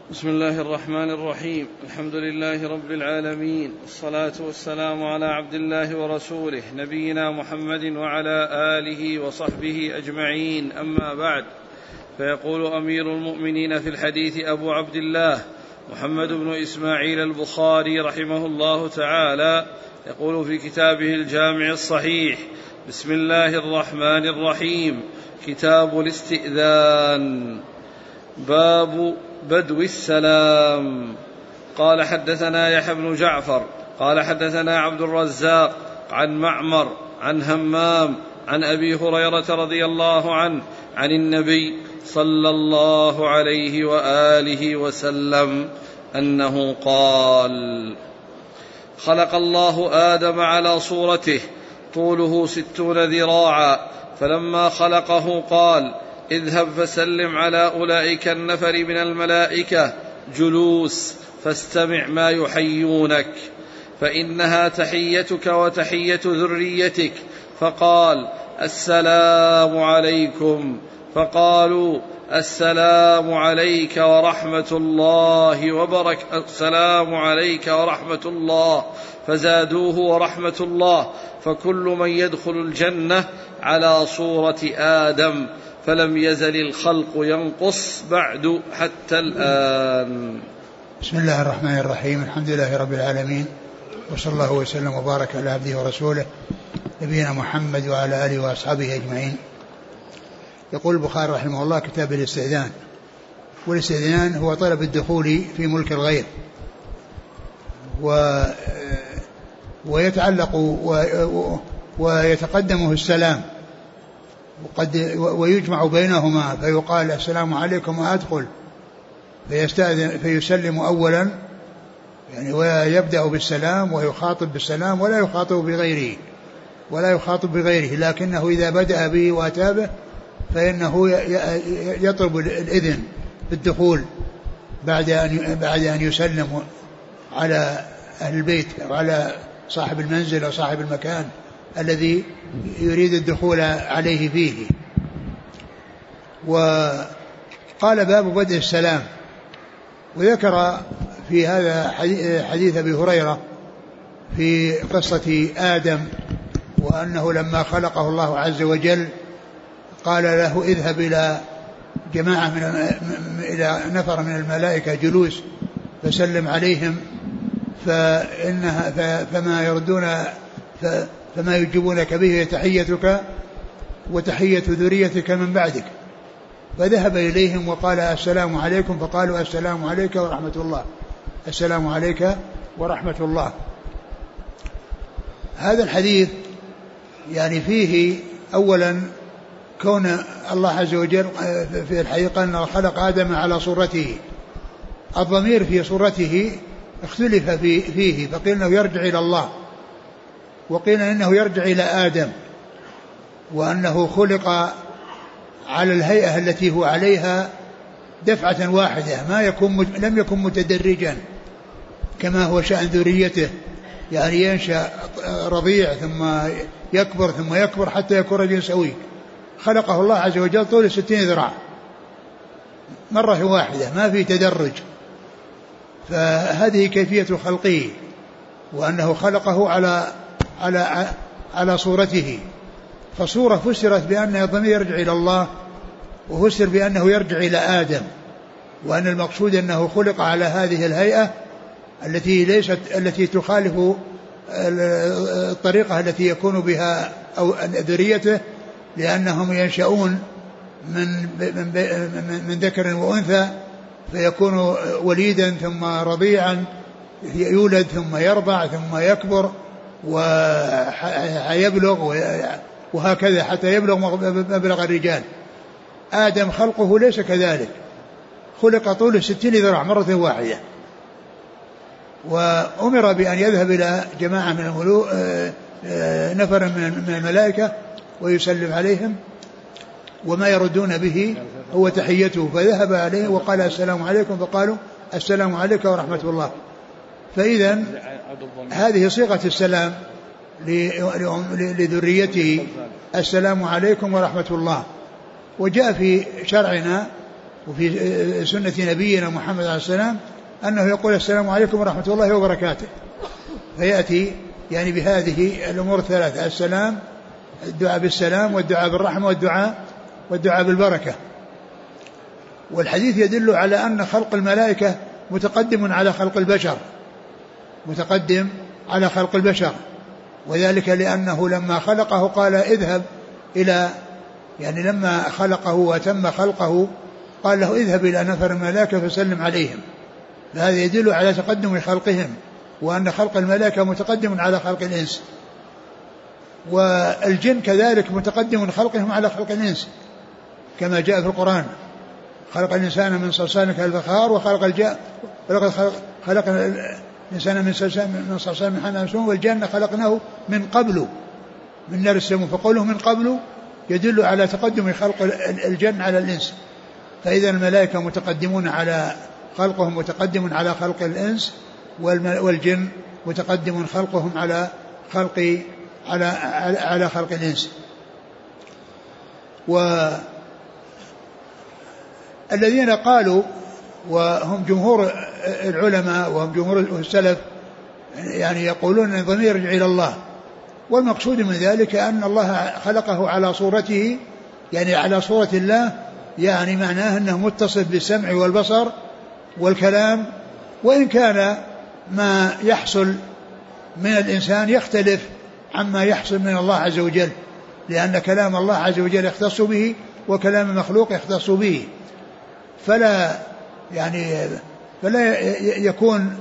بسم الله الرحمن الرحيم. الحمد لله رب العالمين، الصلاة والسلام على عبد الله ورسوله نبينا محمد وعلى آله وصحبه أجمعين، أما بعد. فيقول أمير المؤمنين في الحديث أبو عبد الله محمد بن إسماعيل البخاري رحمه الله تعالى، يقول في كتابه الجامع الصحيح: بسم الله الرحمن الرحيم. كتاب الاستئذان. باب بدو السلام. قال حدثنا يحيى بن جعفر قال حدثنا عبد الرزاق عن معمر عن همام عن أبي هريرة رضي الله عنه عن النبي صلى الله عليه وآله وسلم أنه قال: خلق الله آدم على صورته، طوله 60 ذراعا، فلما خلقه قال: اذهب فسلم على أولئك النفر من الملائكة جلوس، فاستمع ما يحيونك، فإنها تحيتك وتحية ذريتك. فقال: السلام عليكم. فقالوا: السلام عليك ورحمة الله وبركاته. السلام عليك ورحمة الله. فزادوه ورحمة الله. فكل من يدخل الجنة على صورة آدم، فلم يزل الخلق ينقص بعد حتى الآن. بسم الله الرحمن الرحيم. الحمد لله رب العالمين، وصلى الله وسلم وبارك على عبده ورسوله نبينا محمد وعلى آله وأصحابه أجمعين. يقول البخاري رحمه الله: كتاب الاستئذان. والاستئذان هو طلب الدخول في ملك الغير، ويتعلق ويتقدمه السلام، ويجمع بينهما، فيقال: السلام عليكم وأدخل، فيسلم أولا، يعني ويبدأ بالسلام ويخاطب بالسلام، ولا يخاطب بغيره، لكنه إذا بدأ به وأتى به فإنه يطلب الإذن بالدخول بعد أن يسلم على أهل البيت أو على صاحب المنزل أو صاحب المكان الذي يريد الدخول عليه فيه. وقال: باب بدء السلام. وذكر في هذا حديث أبي هريرة في قصة آدم، وأنه لما خلقه الله عز وجل قال له: اذهب إلى إلى نفر من الملائكة جلوس فسلم عليهم، فما يجيبونك به تحيتك وتحية ذريتك من بعدك. فذهب إليهم وقال: السلام عليكم. فقالوا: السلام عليك ورحمة الله. السلام عليك ورحمة الله. هذا الحديث يعني فيه أولا كون الله عز وجل في الحقيقة أنه خلق آدم على صورته. الضمير في صورته اختلف فيه، فقيل أنه يرجع إلى الله، وقيل أنه يرجع إلى آدم، وأنه خلق على الهيئة التي هو عليها دفعة واحدة، لم يكن متدرجا كما هو شأن ذريته، يعني ينشأ رضيع ثم يكبر حتى يكون رجل سوي. خلقه الله عز وجل طول 60 ذراع مرة واحدة، ما في تدرج. فهذه كيفية خلقه، وأنه خلقه على صورته. فصورة فسرت بأن الضمير يرجع إلى الله، وفسر بأنه يرجع إلى آدم، وأن المقصود أنه خلق على هذه الهيئة التي تخالف الطريقة التي يكون بها أو ذريته، لأنهم ينشأون من ذكر وأنثى، فيكون وليدا ثم رضيعا، يولد ثم يرضع ثم يكبر ويبلغ، وهكذا حتى يبلغ مبلغ الرجال. آدم خلقه ليس كذلك، خلق طوله 60 ذراع مرة واحدة، وأمر بأن يذهب إلى جماعة من نفر من الملائكة ويسلم عليهم، وما يردون به هو تحيته. فذهب عليه وقال: السلام عليكم. فقالوا: السلام عليك ورحمة الله. فإذا هذه صيغة السلام لذريته: السلام عليكم ورحمة الله. وجاء في شرعنا وفي سنة نبينا محمد عليه السلام أنه يقول السلام عليكم ورحمة الله وبركاته، فيأتي يعني بهذه الأمور الثلاثة: السلام، الدعاء بالسلام، والدعاء بالرحمة، والدعاء بالبركة. والحديث يدل على أن خلق الملائكة متقدم على خلق البشر، متقدم على خلق البشر، وذلك لأنه لما خلقه قال اذهب إلى، يعني لما خلقه وتم خلقه قال له اذهب إلى نفر الملائكة فسلم عليهم. فهذا يدل على تقدم خلقهم، وأن خلق الملائكة متقدم على خلق الإنس. والجن كذلك متقدم خلقهم على خلق الإنس، كما جاء في القرآن: خلق الإنسان من صلصال كالفخار خلق الإنسان من صلصال من حمأ مسنون، والجن خلقناه من قبل من نار السموم. فقوله من قبل يدل على تقدم خلق الجن على الإنس. فإذا الملائكة متقدمون على خلقهم متقدم على خلق الإنس، والجن متقدم خلقهم على خلق الإنس. والذين قالوا، وهم جمهور العلماء وهم جمهور السلف، يعني يقولون أن الضمير يرجع إلى الله، والمقصود من ذلك أن الله خلقه على صورته، يعني على صورة الله، يعني معناه أنه متصف بالسمع والبصر والكلام، وإن كان ما يحصل من الإنسان يختلف عما يحصل من الله عز وجل، لأن كلام الله عز وجل يختص به وكلام المخلوق يختص به، فلا يكون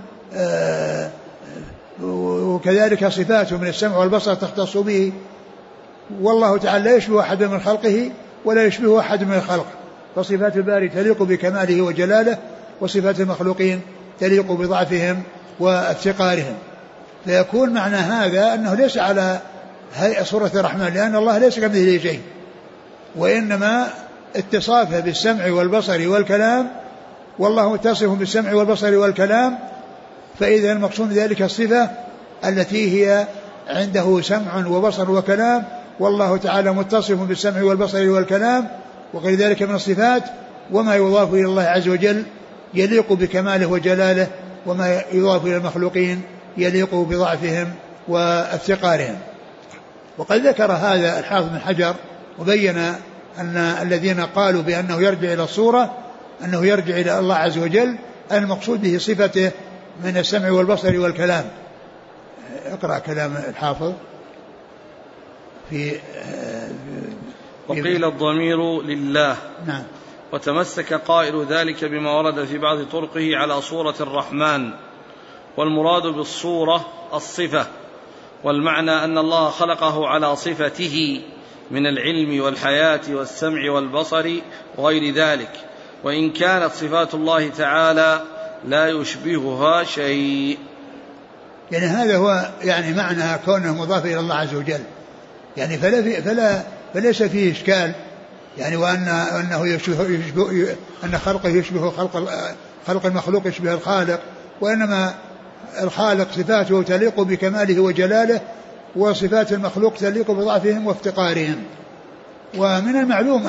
وكذلك صفاته من السمع والبصر تختص به، والله تعالى لا يشبه أحد من خلقه ولا يشبه أحد من الخلق، فصفات الباري تليق بكماله وجلاله، وصفات المخلوقين تليق بضعفهم وافتقارهم. فيكون معنى هذا أنه ليس على هيئة صورة الرحمن، لأن الله ليس كمثله شيء، وإنما اتصافه بالسمع والبصر والكلام، والله متصف بالسمع والبصر والكلام. فإذا المقصود ذلك الصفة التي هي عنده سمع وبصر وكلام، والله تعالى متصف بالسمع والبصر والكلام وغير ذلك من الصفات. وما يضاف إلى الله عز وجل يليق بكماله وجلاله، وما يضاف إلى المخلوقين يليق بضعفهم وافتقارهم. وقد ذكر هذا الحافظ بن حجر وبين أن الذين قالوا بأنه يرجع إلى الصورة أنه يرجع إلى الله عز وجل، المقصود به صفته من السمع والبصر والكلام. اقرأ كلام الحافظ في وقيل الضمير لله. نعم. وتمسك قائل ذلك بما ورد في بعض طرقه على صورة الرحمن، والمراد بالصورة الصفة، والمعنى أن الله خلقه على صفته من العلم والحياة والسمع والبصر وغير ذلك، وإن كانت صفات الله تعالى لا يشبهها شيء. يعني هذا هو يعني معنى كونه مضاف إلى الله عز وجل، يعني فليس فيه إشكال، يعني وأنه أن خلقه يشبه خلق المخلوق يشبه الخالق، وإنما الخالق صفاته تليق بكماله وجلاله، وصفات المخلوق تليق بضعفهم وافتقارهم. ومن المعلوم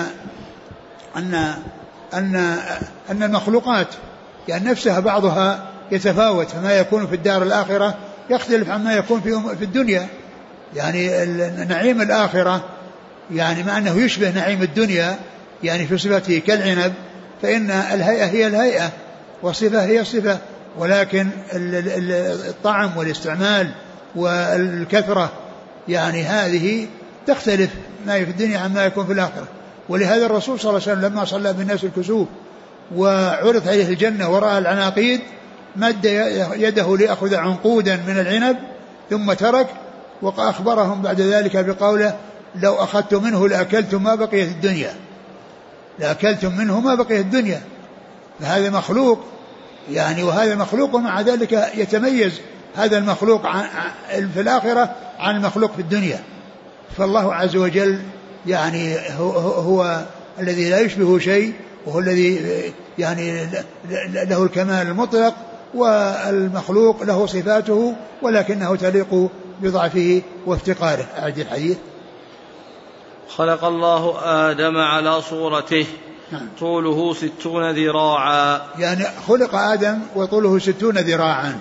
أن المخلوقات يعني نفسها بعضها يتفاوت، فما يكون في الدار الآخرة يختلف عما يكون في الدنيا. يعني نعيم الآخرة يعني مع أنه يشبه نعيم الدنيا يعني في صفته كالعنب، فإن الهيئة هي الهيئة والصفة هي الصفة، ولكن الطعم والاستعمال والكثرة يعني هذه تختلف ما في الدنيا عما يكون في الآخرة. ولهذا الرسول صلى الله عليه وسلم لما صلى بالناس الكسوف وعرض عليه الجنة ورأى العناقيد مد يده ليأخذ عنقودا من العنب ثم ترك، وأخبرهم بعد ذلك بقوله: لو أخذت منه لأكلتم ما بقيت الدنيا، لأكلتم منه ما بقيت الدنيا. فهذا مخلوق يعني، وهذا مخلوق، ومع ذلك يتميز هذا المخلوق في الآخرة عن المخلوق في الدنيا. فالله عز وجل يعني هو الذي لا يشبه شيء، وهو الذي يعني له الكمال المطلق، والمخلوق له صفاته ولكنه تليق بضعفه وافتقاره. أعد الحديث. خلق الله آدم على صورته طوله 60 ذراعا. يعني خلق آدم وطوله 60 ذراعا،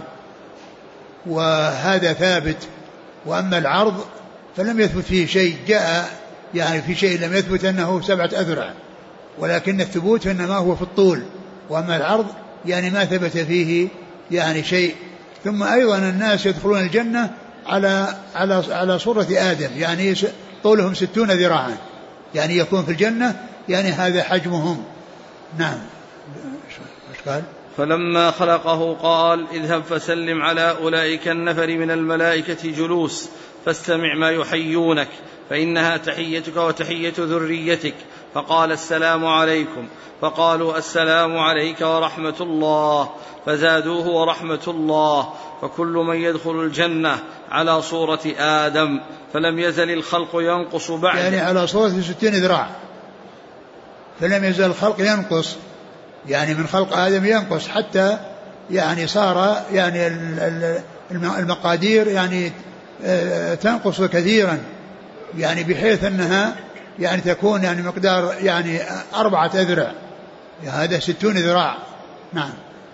وهذا ثابت. وأما العرض فلم يثبت فيه شيء، جاء يعني في شيء لم يثبت أنه 7 أذرع، ولكن الثبوت إنما هو في الطول. وأما العرض يعني ما ثبت فيه يعني شيء. ثم أيضا الناس يدخلون الجنة على صورة آدم، يعني طولهم 60 ذراعا، يعني يكون في الجنة، يعني هذا حجمهم. نعم. ايش قال؟ فلما خلقه قال اذهب فسلم على أولئك النفر من الملائكة جلوس فاستمع ما يحيونك فإنها تحيتك وتحية ذريتك. فقال السلام عليكم، فقالوا السلام عليك ورحمة الله، فزادوه ورحمة الله. فكل من يدخل الجنة على صورة آدم، فلم يزل الخلق ينقص بعد، يعني على صورة 60 ذراع، فلم يزل الخلق ينقص، يعني من خلق آدم ينقص حتى يعني صار يعني المقادير يعني تنقص كثيرا، يعني بحيث أنها يعني تكون يعني مقدار يعني 4 أذرع، هذا 60 ذراع. نعم.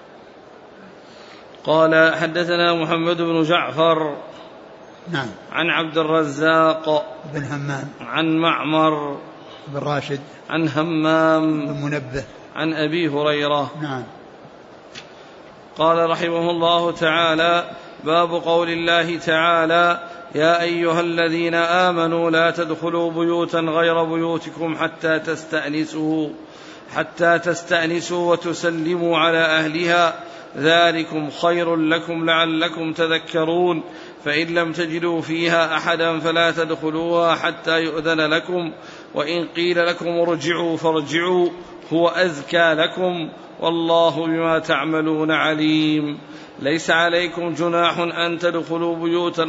قال حدثنا محمد بن جعفر نعم عن عبد الرزاق بن همام عن معمر بن راشد عن همام بن منبه عن أبي هريرة. نعم. قال رحمه الله تعالى: باب قول الله تعالى: يا أيها الذين آمنوا لا تدخلوا بيوتا غير بيوتكم حتى تستأنسوا وتسلموا على أهلها، ذلكم خير لكم لعلكم تذكرون. فإن لم تجدوا فيها أحدا فلا تدخلوها حتى يؤذن لكم، وإن قيل لكم ارجعوا فارجعوا هو أزكى لكم، والله بما تعملون عليم. ليس عليكم جناح أن تدخلوا بيوتا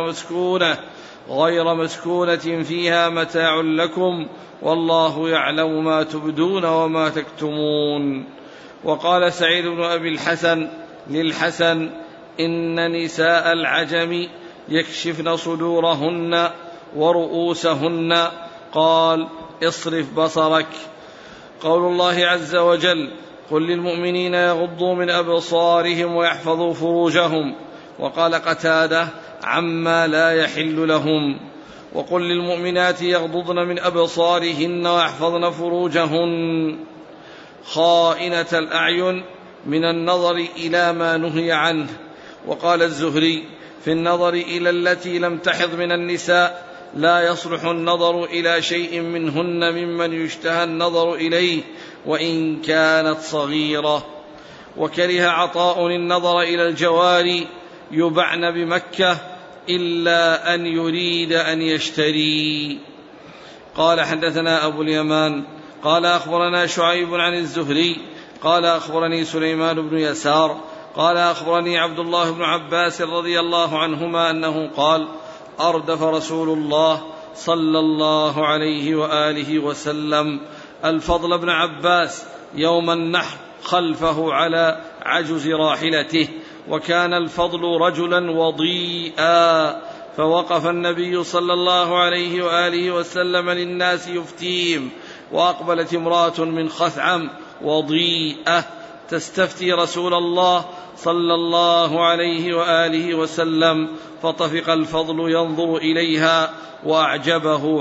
غير مسكونة فيها متاع لكم، والله يعلم ما تبدون وما تكتمون. وقال سعيد بن أبي الحسن للحسن: إن نساء العجم يكشفن صدورهن ورؤوسهن. قال: اصرف بصرك. قول الله عز وجل: قل للمؤمنين يغضوا من أبصارهم ويحفظوا فروجهم. وقال قتادة: عما لا يحل لهم. وقل للمؤمنات يغضضن من أبصارهن ويحفظن فروجهن خائنة الأعين من النظر إلى ما نهي عنه. وقال الزهري: في النظر إلى التي لم تحض من النساء لا يصلح النظر إلى شيء منهن ممن يشتهى النظر إليه وإن كانت صغيرة. وكره عطاء النظر إلى الجواري يبعن بمكة إلا أن يريد أن يشتري. قال حدثنا أبو اليمان قال أخبرنا شعيب عن الزهري قال أخبرني سليمان بن يسار قال أخبرني عبد الله بن عباس رضي الله عنهما أنه قال: أردف رسول الله صلى الله عليه وآله وسلم الفضل بن عباس يوم النحر خلفه على عجز راحلته، وكان الفضل رجلا وضيئا، فوقف النبي صلى الله عليه وآله وسلم للناس يفتيهم، وأقبلت امرأة من خثعم وضيئة تستفتي رسول الله صلى الله عليه وآله وسلم، فطفق الفضل ينظر إليها وأعجبه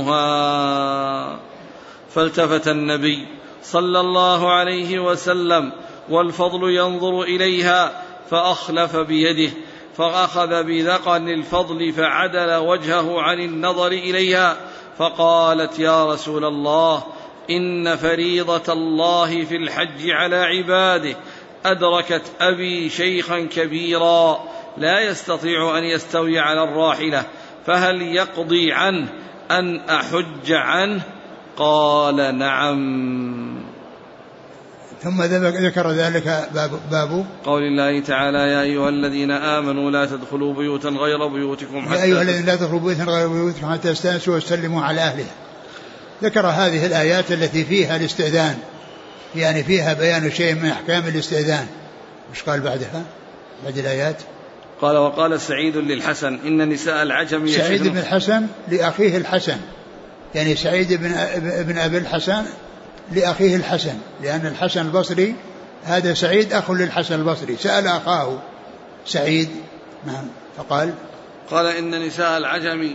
حسنها، فالتفت النبي صلى الله عليه وسلم والفضل ينظر إليها فأخلف بيده فأخذ بذقن الفضل فعدل وجهه عن النظر إليها، فقالت: يا رسول الله، إن فريضة الله في الحج على عباده أدركت أبي شيخا كبيرا لا يستطيع أن يستوي على الراحلة، فهل يقضي عنه أن أحج عنه؟ قال: نعم. ثم ذكر ذلك باب قول الله تعالى: يا أيها الذين آمنوا لا تدخلوا بيوتا غير بيوتكم حتى تستأنسوا وتسلموا على أهلها. ذكر هذه الآيات التي فيها الاستئذان، يعني فيها بيان شيء من أحكام الاستئذان. مش قال بعدها بعد الآيات؟ قال: وقال سعيد للحسن: إن نساء العجم سعيد بن الحسن لأخيه الحسن، يعني سعيد بن أبي الحسن لأخيه الحسن، لأن الحسن البصري هذا سعيد أخ للحسن البصري، سأل أخاه سعيد. نعم. فقال إن نساء العجم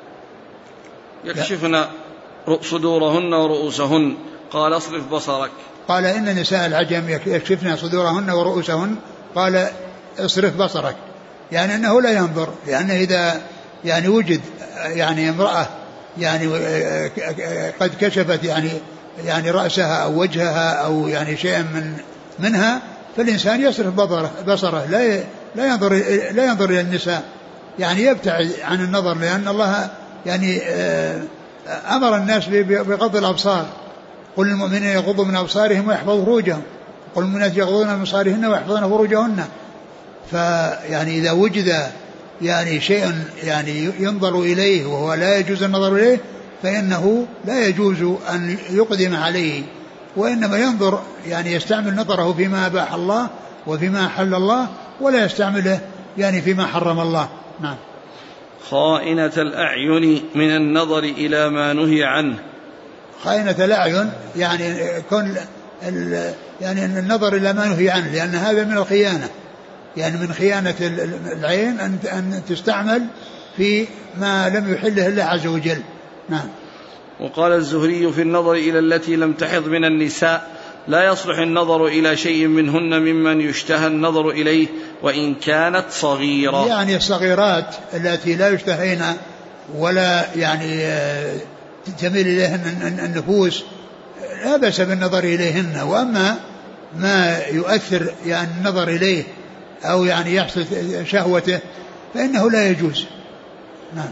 يكشفن صدورهن ورؤوسهن، قال اصرف بصرك. قال إن نساء العجم يكشفن صدورهن ورؤوسهن، قال اصرف بصرك، يعني أنه لا ينظر، لأنه إذا يعني وجد يعني امرأة يعني قد كشفت يعني رأسها أو وجهها أو يعني شيئا منها، فالإنسان يصرف بصره، لا ينظر إلى النساء، يعني يبتعد عن النظر، لأن الله يعني أمر الناس بغض الأبصار، قل للمؤمنين يغضوا من أبصارهم ويحفظوا فروجهم، قل للمؤمنات يغضون من أبصارهن ويحفظن فروجهن. فيعني إذا وجد يعني شيء يعني ينظر إليه وهو لا يجوز النظر إليه، فإنه لا يجوز أن يقدم عليه، وإنما ينظر يعني يستعمل نظره فيما أباح الله وفيما أحل الله، ولا يستعمله يعني فيما حرم الله. نعم. خائنة الأعين من النظر إلى ما نهي عنه. خائنة الأعين يعني يعني النظر إلى ما نهي عنه، لأن هذا من الخيانة، يعني من خيانة العين أن تستعمل في ما لم يحله الله عز وجل. نعم. وقال الزهري في النظر إلى التي لم تحض من النساء: لا يصلح النظر إلى شيء منهن ممن يشتهى النظر إليه وإن كانت صغيرة. يعني الصغيرات التي لا يشتهين ولا يعني تميل إليهن النفوس لا بأس بالنظر إليهن، وأما ما يؤثر يعني النظر إليه أو يعني يحصل شهوته فإنه لا يجوز. نعم.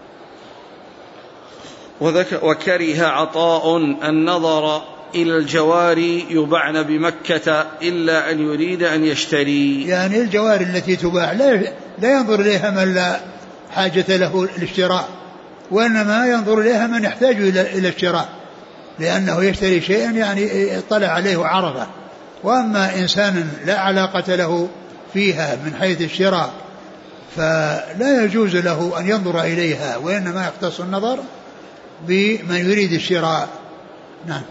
وكره عطاء النظر إلى الجواري يباعن بمكة إلا أن يريد أن يشتري. يعني الجواري التي تباع لا ينظر إليها من لا حاجة له الاشتراء، وإنما ينظر إليها من يحتاج إلى الشراء، لأنه يشتري شيئا يعني اطلع عليه وعرفه. وأما إنسان لا علاقة له فيها من حيث الشراء فلا يجوز له أن ينظر إليها، وإنما يختص النظر بمن يريد الشراء. نعم.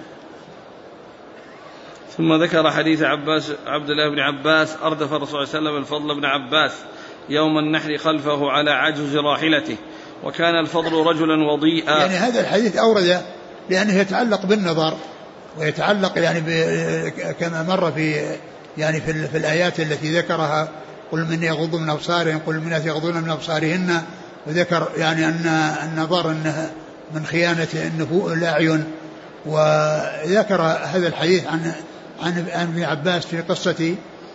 ثم ذكر حديث عبد الله بن عباس: أردف الرسول صلى الله عليه وسلم الفضل بن عباس يوم النحر خلفه على عجز راحلته، وكان الفضل رجلا وضيئا. يعني هذا الحديث أورد لأنه يتعلق بالنظر، ويتعلق يعني كما مر في يعني في الآيات التي ذكرها: قل من يغض من أبصارهم قل من يغضون من أبصارهن، وذكر يعني أن النظر أنه من خيانة الأعين. وذكر هذا الحديث عن ابن عباس في قصة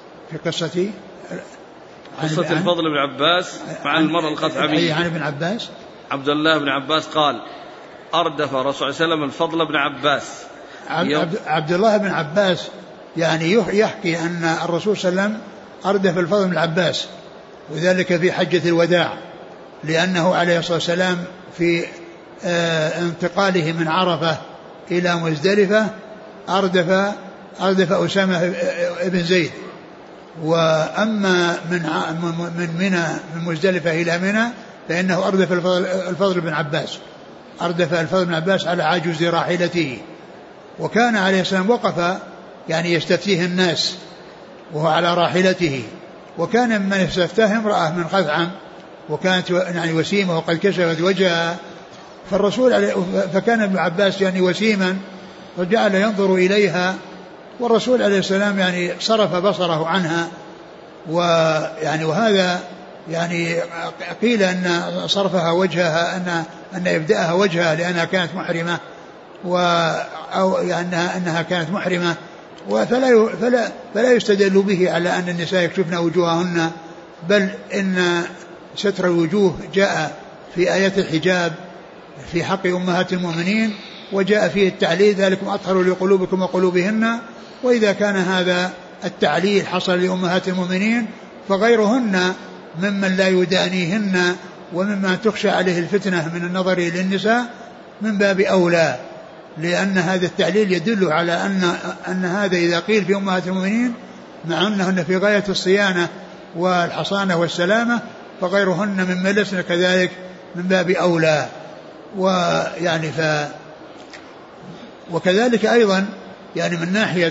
الفضل بن عباس مع المرأة الخثعمية. عن ابن عباس عبد الله بن عباس قال: أردف الرسول صلى الله عليه وسلم الفضل بن عباس. عبد الله بن عباس يعني يحكي أن الرسول صلى الله عليه وسلم أردف الفضل بن عباس، وذلك في حجة الوداع، لأنه عليه الصلاة والسلام في انتقاله من عرفة إلى مزدلفة أردف أسامة بن زيد. وأما من منى من مزدلفة إلى منى فإنه أردف الفضل بن عباس، أردف الفضل بن عباس على عجز راحلته. وكان عليه السلام وقف يعني يستفتيه الناس وهو على راحلته، وكان من يستفتاه امرأة من خثعم، وكانت يعني وسيمة وقد كشفت وجهها، فكان ابن عباس يعني وسيما وجعل ينظر إليها، والرسول عليه السلام يعني صرف بصره عنها. ويعني وهذا يعني قيل أن صرفها وجهها أن يبدأها وجهها لأنها كانت محرمة، أو أنها كانت محرمة، فلا يستدل به على أن النساء يكشفن وجوههن، بل إن ستر الوجوه جاء في آيات الحجاب في حق أمهات المؤمنين، وجاء فيه التعليل: ذلكم أطهر لقلوبكم وقلوبهن. وإذا كان هذا التعليل حصل لأمهات المؤمنين فغيرهن ممن لا يدانيهن ومما تخشى عليه الفتنة من النظر للنساء من باب أولى، لأن هذا التعليل يدل على أن هذا إذا قيل في أمهات المؤمنين مع أنهن في غاية الصيانة والحصانة والسلامة، فغيرهن ممن لسن كذلك من باب أولى. ويعني وكذلك أيضا يعني من ناحية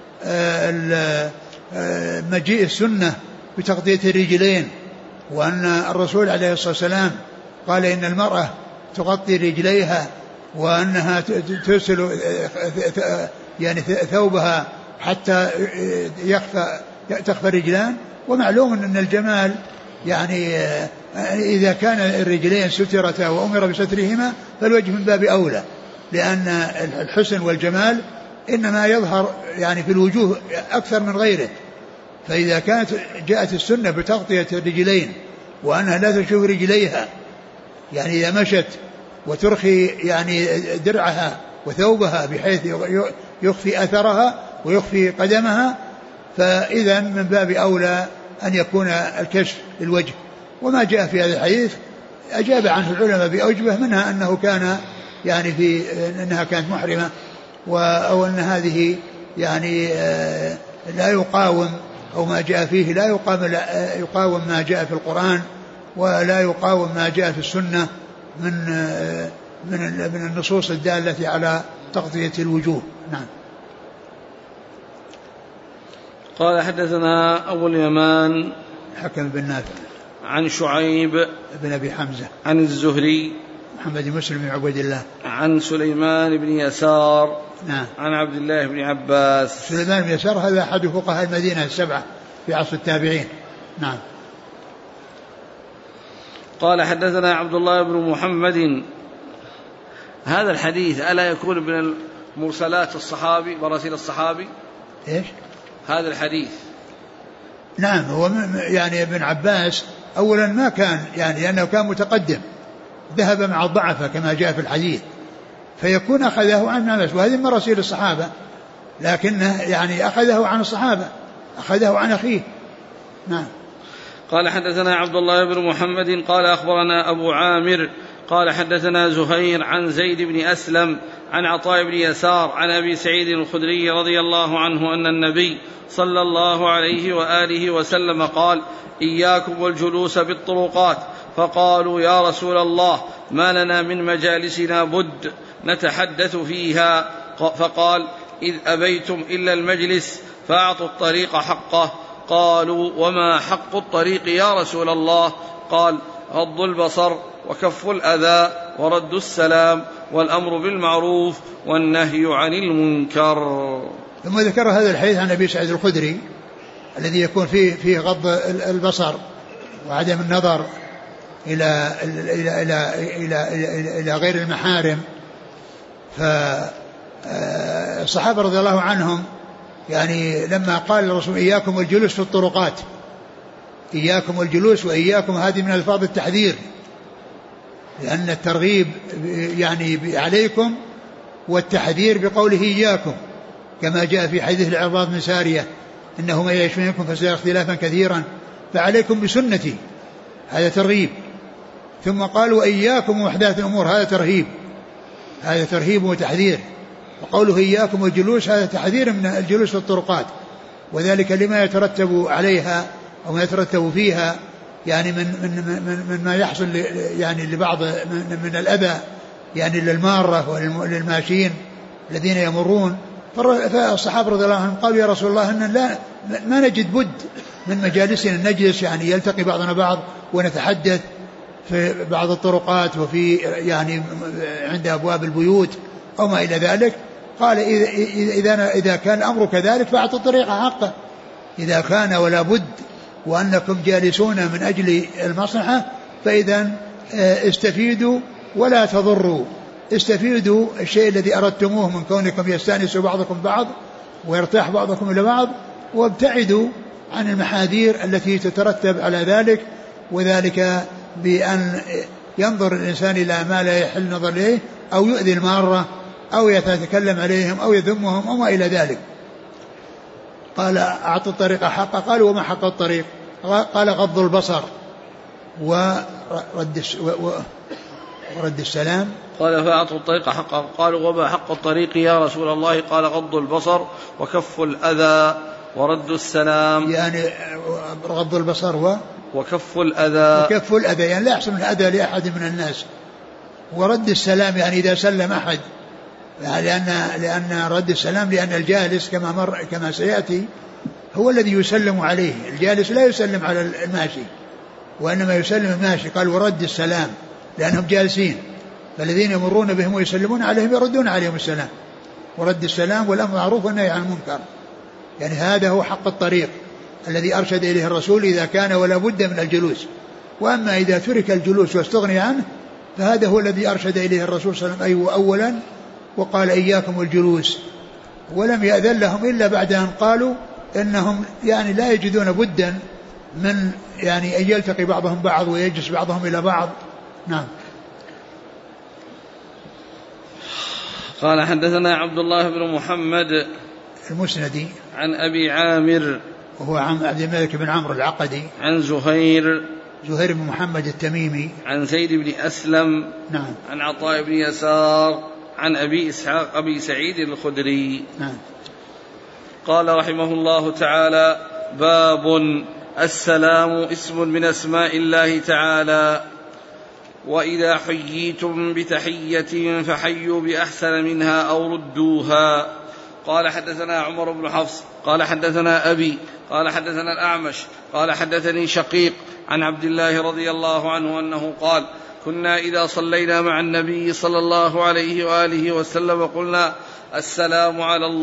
مجيء السنة بتغطية الرجلين، وأن الرسول عليه الصلاة والسلام قال إن المرأة تغطي رجليها وأنها ترسل يعني ثوبها حتى تخفى الرجلان. ومعلوم أن الجمال يعني إذا كان الرجلين سترتا وأمر بسترهما فالوجه من باب أولى، لأن الحسن والجمال إنما يظهر يعني في الوجوه أكثر من غيره. فإذا كانت جاءت السنة بتغطية الرجلين وأنها لا تشوف رجليها، يعني إذا مشت وترخي يعني درعها وثوبها بحيث يخفي أثرها ويخفي قدمها، فإذا من باب أولى أن يكون الكشف للوجه. وما جاء في هذا الحديث أجاب عنه العلماء بأوجبه، منها أنه كان يعني أنها كانت محرمة، أو أن هذه يعني لا يقاوم، أو ما جاء فيه لا يقاوم ما جاء في القرآن، ولا يقاوم ما جاء في السنة من النصوص الدالة على تغطية الوجوه. نعم. قال حدثنا أبو اليمان حكم بن نافع عن شعيب بن أبي حمزة عن الزهري محمد بن مسلم بن عبد الله عن سليمان بن يسار نعم عن عبد الله بن عباس. سليمان بن يسار هذا أحد فقهاء المدينة السبعة في عصر التابعين. نعم. قال حدثنا عبد الله بن محمد. هذا الحديث ألا يكون من مرسلات الصحابي ورسيل الصحابي؟ إيش هذا الحديث؟ نعم، هو يعني ابن عباس أولا ما كان يعني لأنه كان متقدم ذهب مع الضعفة كما جاء في الحديث، فيكون أخذه عن عباس، وهذه من رسيل الصحابة، لكنه يعني أخذه عن الصحابة، أخذه عن أخيه. نعم. قال حدثنا عبد الله بن محمد قال أخبرنا أبو عامر قال حدثنا زهير عن زيد بن أسلم عن عطاء بن يسار عن أبي سعيد الخدري رضي الله عنه أن النبي صلى الله عليه وآله وسلم قال: إياكم والجلوس بالطرقات. فقالوا: يا رسول الله، ما لنا من مجالسنا بد نتحدث فيها. فقال: إذ أبيتم إلا المجلس فأعطوا الطريق حقه. قالوا: وما حق الطريق يا رسول الله؟ قال: غض البصر وكف الأذى ورد السلام والأمر بالمعروف والنهي عن المنكر. ثم ذكر هذا الحديث عن أبي سعيد الخدري الذي يكون فيه غض البصر وعدم النظر إلى غير المحارم. فالصحابة رضي الله عنهم يعني لما قال الرسول: إياكم والجلوس في الطرقات، إياكم والجلوس، وإياكم هذه من ألفاظ التحذير، لأن الترغيب يعني عليكم والتحذير بقوله إياكم، كما جاء في حديث العرباض بن سارية: إنه من يعش منكم فسيرى اختلافا كثيرا فعليكم بسنتي، هذا ترغيب. ثم قالوا: إياكم ومحدثات الأمور، هذا ترهيب، هذا ترهيب وتحذير. وقوله إياكم والجلوس هذا تحذير من الجلوس في الطرقات، وذلك لما يترتب عليها أو ما يترتب فيها يعني من ما يحصل يعني لبعض من الأذى يعني للمارة وللماشين الذين يمرون. فالصحابة رضي الله عنهم قالوا: يا رسول الله، إن ما نجد بد من مجالسنا نجلس يعني يلتقي بعضنا بعض ونتحدث في بعض الطرقات وفي يعني عند أبواب البيوت أو ما إلى ذلك. قال: إذا كان الأمر كذلك فأعطوا الطريق حقه، إذا كان ولا بد وأنكم جالسون من أجل المصلحة فإذا استفيدوا ولا تضروا، استفيدوا الشيء الذي أردتموه من كونكم يستانس بعضكم بعض ويرتاح بعضكم إلى بعض، وابتعدوا عن المحاذير التي تترتب على ذلك، وذلك بأن ينظر الإنسان إلى ما لا يحل نظر إليه أو يؤذي المارة أو يتكلم عليهم أو يذمهم أو ما إلى ذلك. قال: أعطوا الطريق حقه. قالوا: وما حق الطريق؟ قال: غض البصر ورد السلام. قال: فأعطوا الطريق حقه. قالوا: وما حق الطريق يا رسول الله؟ قال: غض البصر وكف الأذى ورد السلام. يعني غض البصر وكف الأذى، وكف الأذى يعني لا يحصل الأذى لأحد من الناس، ورد السلام يعني إذا سلم أحد لأن رد السلام، لأن الجالس كما سيأتي هو الذي يسلم عليه، الجالس لا يسلم على الماشي وإنما يسلم الماشي. قال ورد السلام لأنهم جالسين، فالذين يمرون بهم ويسلمون عليهم يردون عليهم السلام. ورد السلام والأمر معروف والنهي عن المنكر، يعني هذا هو حق الطريق الذي أرشد إليه الرسول إذا كان ولا بد من الجلوس. وأما إذا ترك الجلوس واستغني عنه فهذا هو الذي أرشد إليه الرسول صلى الله عليه وسلم أولا، وقال إياكم والجلوس، ولم يأذن لهم إلا بعد أن قالوا إنهم يعني لا يجدون بدا من يعني أن يلتقي بعضهم بعض ويجلس بعضهم إلى بعض. نعم. قال حدثنا عبد الله بن محمد المسندي عن أبي عامر وهو عبد الملك بن عمرو العقدي، عن زهير بن محمد التميمي، عن زيد بن أسلم، نعم، عن عطاء بن يسار، عن أبي إسحاق أبي سعيد الخدري. نعم. قال رحمه الله تعالى: باب السلام اسم من أسماء الله تعالى، وإذا حييتم بتحية فحيوا بأحسن منها أو ردوها. قال حدثنا عمر بن حفص قال حدثنا أبي قال حدثنا الأعمش قال حدثني شقيق عن عبد الله رضي الله عنه أنه قال: كنا إذا صلينا مع النبي صلى الله عليه وآله وسلم قلنا: السلام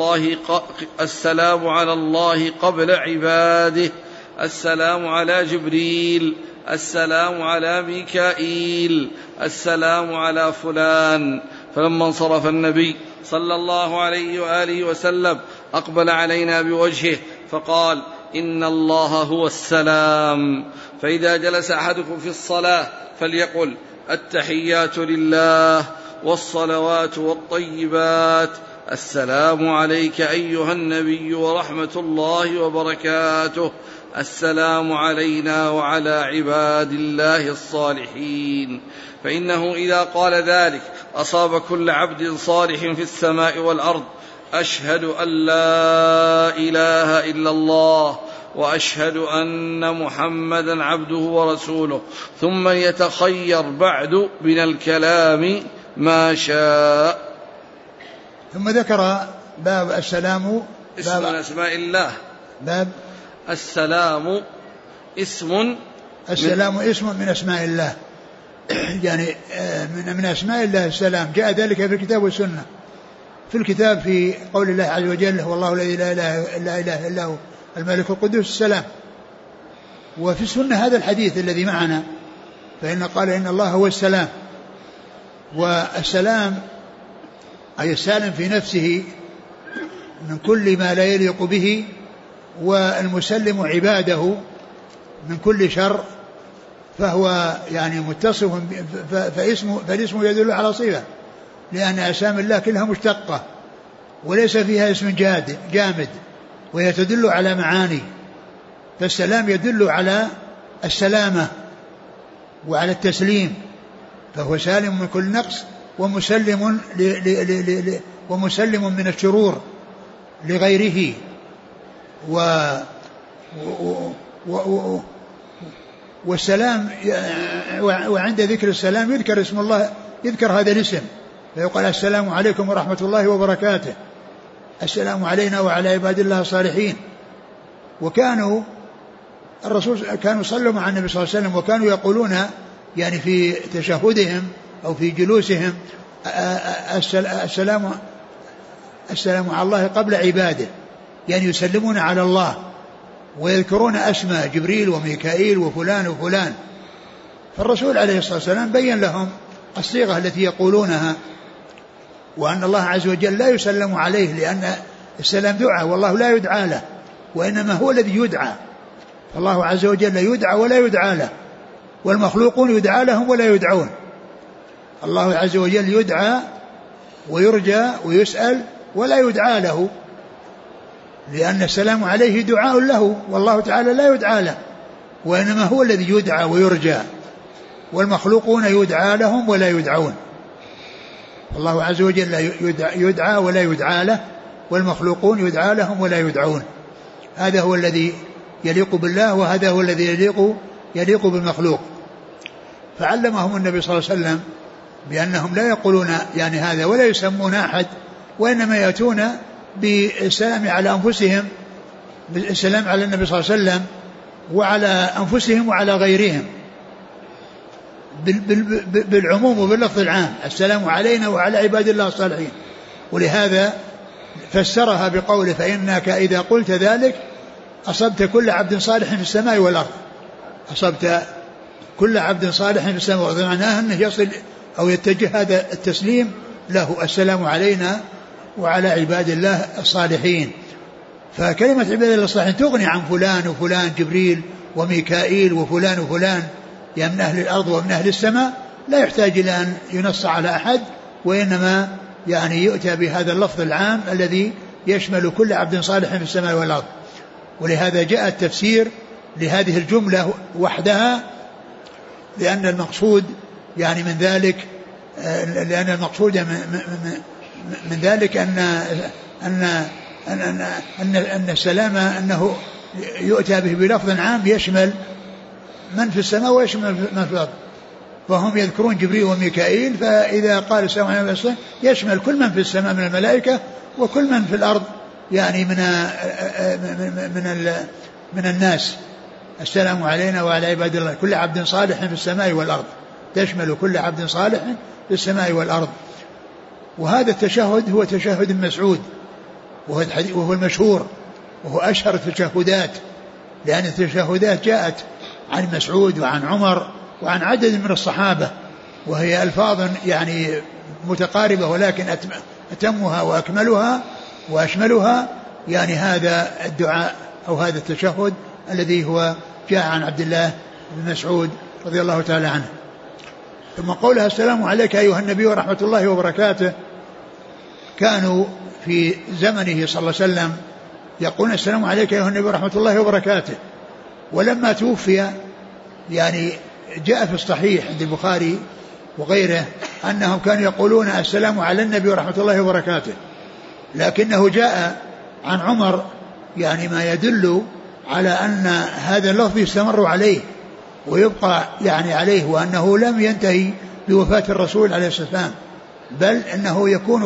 على الله قبل عباده، السلام على جبريل، السلام على ميكائيل، السلام على فلان. فلما انصرف النبي صلى الله عليه وآله وسلم أقبل علينا بوجهه فقال: إن الله هو السلام، فإذا جلس أحدكم في الصلاة فليقل: التحيات لله والصلوات والطيبات، السلام عليك أيها النبي ورحمة الله وبركاته، السلام علينا وعلى عباد الله الصالحين. فإنه إذا قال ذلك أصاب كل عبد صالح في السماء والأرض: أشهد أن لا إله إلا الله وأشهد أن محمدا عبده ورسوله، ثم يتخير بعد من الكلام ما شاء. ثم ذكر باب السلام اسم من أسماء الله. باب السلام اسم من أسماء الله، يعني من أسماء الله السلام. جاء ذلك في الكتاب والسنة. في الكتاب في قول الله عز وجل: هو الله الذي لا إله إلا هو الملك القدوس السلام. وفي السنة هذا الحديث الذي معنا، فإن قال: إن الله هو السلام. والسلام أي السالم في نفسه من كل ما لا يليق به، والمسلم عباده من كل شر، فهو يعني متصف، فالاسم يدل على صفة، لأن أسامي الله كلها مشتقة وليس فيها اسم جامد، وهي تدل على معاني. فالسلام يدل على السلامة وعلى التسليم، فهو سالم من كل نقص ومسلم من الشرور لغيره. والسلام، وعند ذكر السلام يذكر اسم الله، يذكر هذا الاسم، فيقال: السلام عليكم ورحمة الله وبركاته، السلام علينا وعلى عباد الله الصالحين. وكانوا كانوا صلوا مع النبي صلى الله عليه وسلم، وكانوا يقولون يعني في تشهدهم أو في جلوسهم: السلام على الله قبل عباده، يعني يسلمون على الله ويذكرون أسماء جبريل وميكائيل وفلان وفلان. فالرسول عليه الصلاة والسلام بين لهم الصيغة التي يقولونها، وأن الله عز وجل لا يسلم عليه، لأن السلام دعاء والله لا يدعى له، وإنما هو الذي يدعى. الله عز وجل يدعى ولا يدعى له، والمخلوقون يدعى لهم ولا يدعون. الله عز وجل يدعى ويرجى ويسأل ولا يدعى له، لأن السلام عليه دعاء له، والله تعالى لا يدعى له، وإنما هو الذي يدعى ويرجى، والمخلوقون يدعى لهم ولا يدعون. الله عز وجل يدعى ولا يدعى له، والمخلوقون يدعى لهم ولا يدعون. هذا هو الذي يليق بالله، وهذا هو الذي يليق بالمخلوق. فعلمهم النبي صلى الله عليه وسلم بأنهم لا يقولون يعني هذا، ولا يسمون أحد وإنما يأتون بالسلام على أنفسهم، بالسلام على النبي صلى الله عليه وسلم وعلى أنفسهم وعلى غيرهم بالعموم وباللفظ العام، السلام علينا وعلى عباد الله الصالحين. ولهذا فسرها بقوله فإنك إذا قلت ذلك أصبت كل عبد صالح في السماء والأرض، أصبت كل عبد صالح في السماء والأرض، معناه أنه يصل أو يتجه هذا التسليم له، السلام علينا وعلى عباد الله الصالحين. فكلمة عباد الله الصالحين تغني عن فلان وفلان، جبريل وميكائيل وفلان وفلان، يعني من أهل الأرض ومن أهل السماء، لا يحتاج إلى أن ينص على أحد، وإنما يعني يؤتى بهذا اللفظ العام الذي يشمل كل عبد صالح في السماء والأرض. ولهذا جاء التفسير لهذه الجملة وحدها، لأن المقصود يعني من ذلك، لأن المقصود من ذلك أن السلام أنه يؤتى به بلفظ عام يشمل من في السماء ويشمل من في الأرض، فهم يذكرون جبريل وميكائيل، فإذا قال السلام عليكم يشمل كل من في السماء من الملائكة وكل من في الأرض يعني من الناس. السلام علينا وعلى عباد الله كل عبد صالح في السماء والأرض، تشمل كل عبد صالح في السماء والأرض. وهذا التشهد هو تشهد مسعود، وهو المشهور، وهو أشهر التشهدات، لأن التشهدات جاءت عن مسعود وعن عمر وعن عدد من الصحابة، وهي ألفاظ يعني متقاربة، ولكن أتمها وأكملها وأشملها يعني هذا الدعاء أو هذا التشهد الذي هو جاء عن عبد الله بن مسعود رضي الله تعالى عنه. ثم قولها السلام عليك أيها النبي ورحمة الله وبركاته، كانوا في زمنه صلى الله عليه وسلم يقولون السلام عليك أيها النبي ورحمة الله وبركاته. ولما توفي يعني جاء في الصحيح عند البخاري وغيره أنهم كانوا يقولون السلام على النبي ورحمة الله وبركاته، لكنه جاء عن عمر يعني ما يدل على أن هذا اللفظ يستمر عليه ويبقى يعني عليه، وأنه لم ينتهي بوفاة الرسول عليه الصلاة والسلام، بل أنه يكون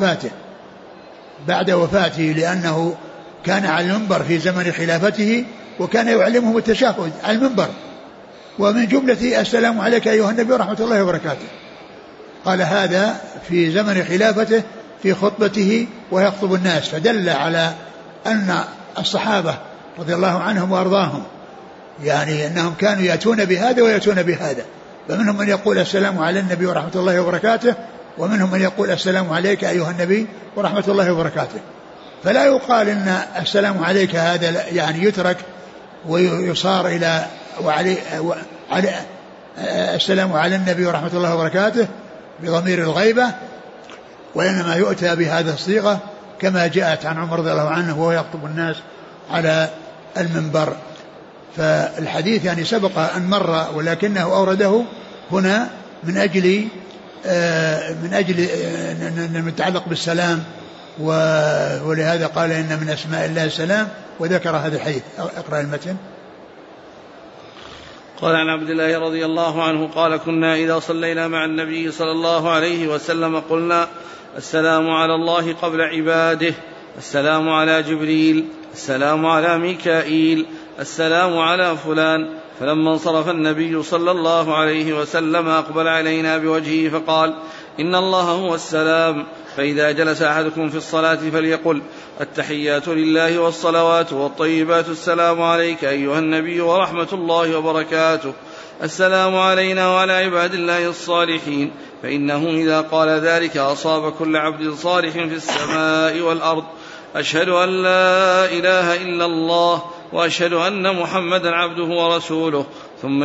بعد وفاته لأنه كان على المنبر في زمن خلافته وكان يعلمهم التشهد على المنبر، ومن جملة السلام عليك أيها النبي ورحمة الله وبركاته. قال هذا في زمن خلافته في خطبته ويخطب الناس، فدل على أن الصحابة رضي الله عنهم وأرضاهم يعني أنهم كانوا يأتون بهذا ويأتون بهذا، فمنهم من يقول السلام على النبي ورحمة الله وبركاته، ومنهم من يقول السلام عليك أيها النبي ورحمة الله وبركاته. فلا يقال إن السلام عليك هذا يعني يترك ويصار إلى السلام على النبي ورحمة الله وبركاته بضمير الغيبة، وإنما يؤتى بهذا الصيغة كما جاءت عن عمر رضي الله عنه وهو يخطب الناس على المنبر. فالحديث يعني سبق أن مر، ولكنه أورده هنا من أجل المتعلق بالسلام، ولهذا قال إن من أسماء الله السلام، وذكر هذا الحديث. اقرأ المتن. قال عن عبد الله رضي الله عنه قال كنا إذا صلينا مع النبي صلى الله عليه وسلم قلنا السلام على الله قبل عباده، السلام على جبريل، السلام على ميكائيل، السلام على فلان. فلما انصرف النبي صلى الله عليه وسلم أقبل علينا بوجهه فقال إن الله هو السلام، فإذا جلس أحدكم في الصلاة فليقل التحيات لله والصلوات والطيبات السلام عليك أيها النبي ورحمة الله وبركاته، السلام علينا وعلى عباد الله الصالحين، فإنه إذا قال ذلك أصاب كل عبد صالح في السماء والأرض. أشهد أن لا إله إلا الله وأشهد أن محمدا عبده ورسوله، ثم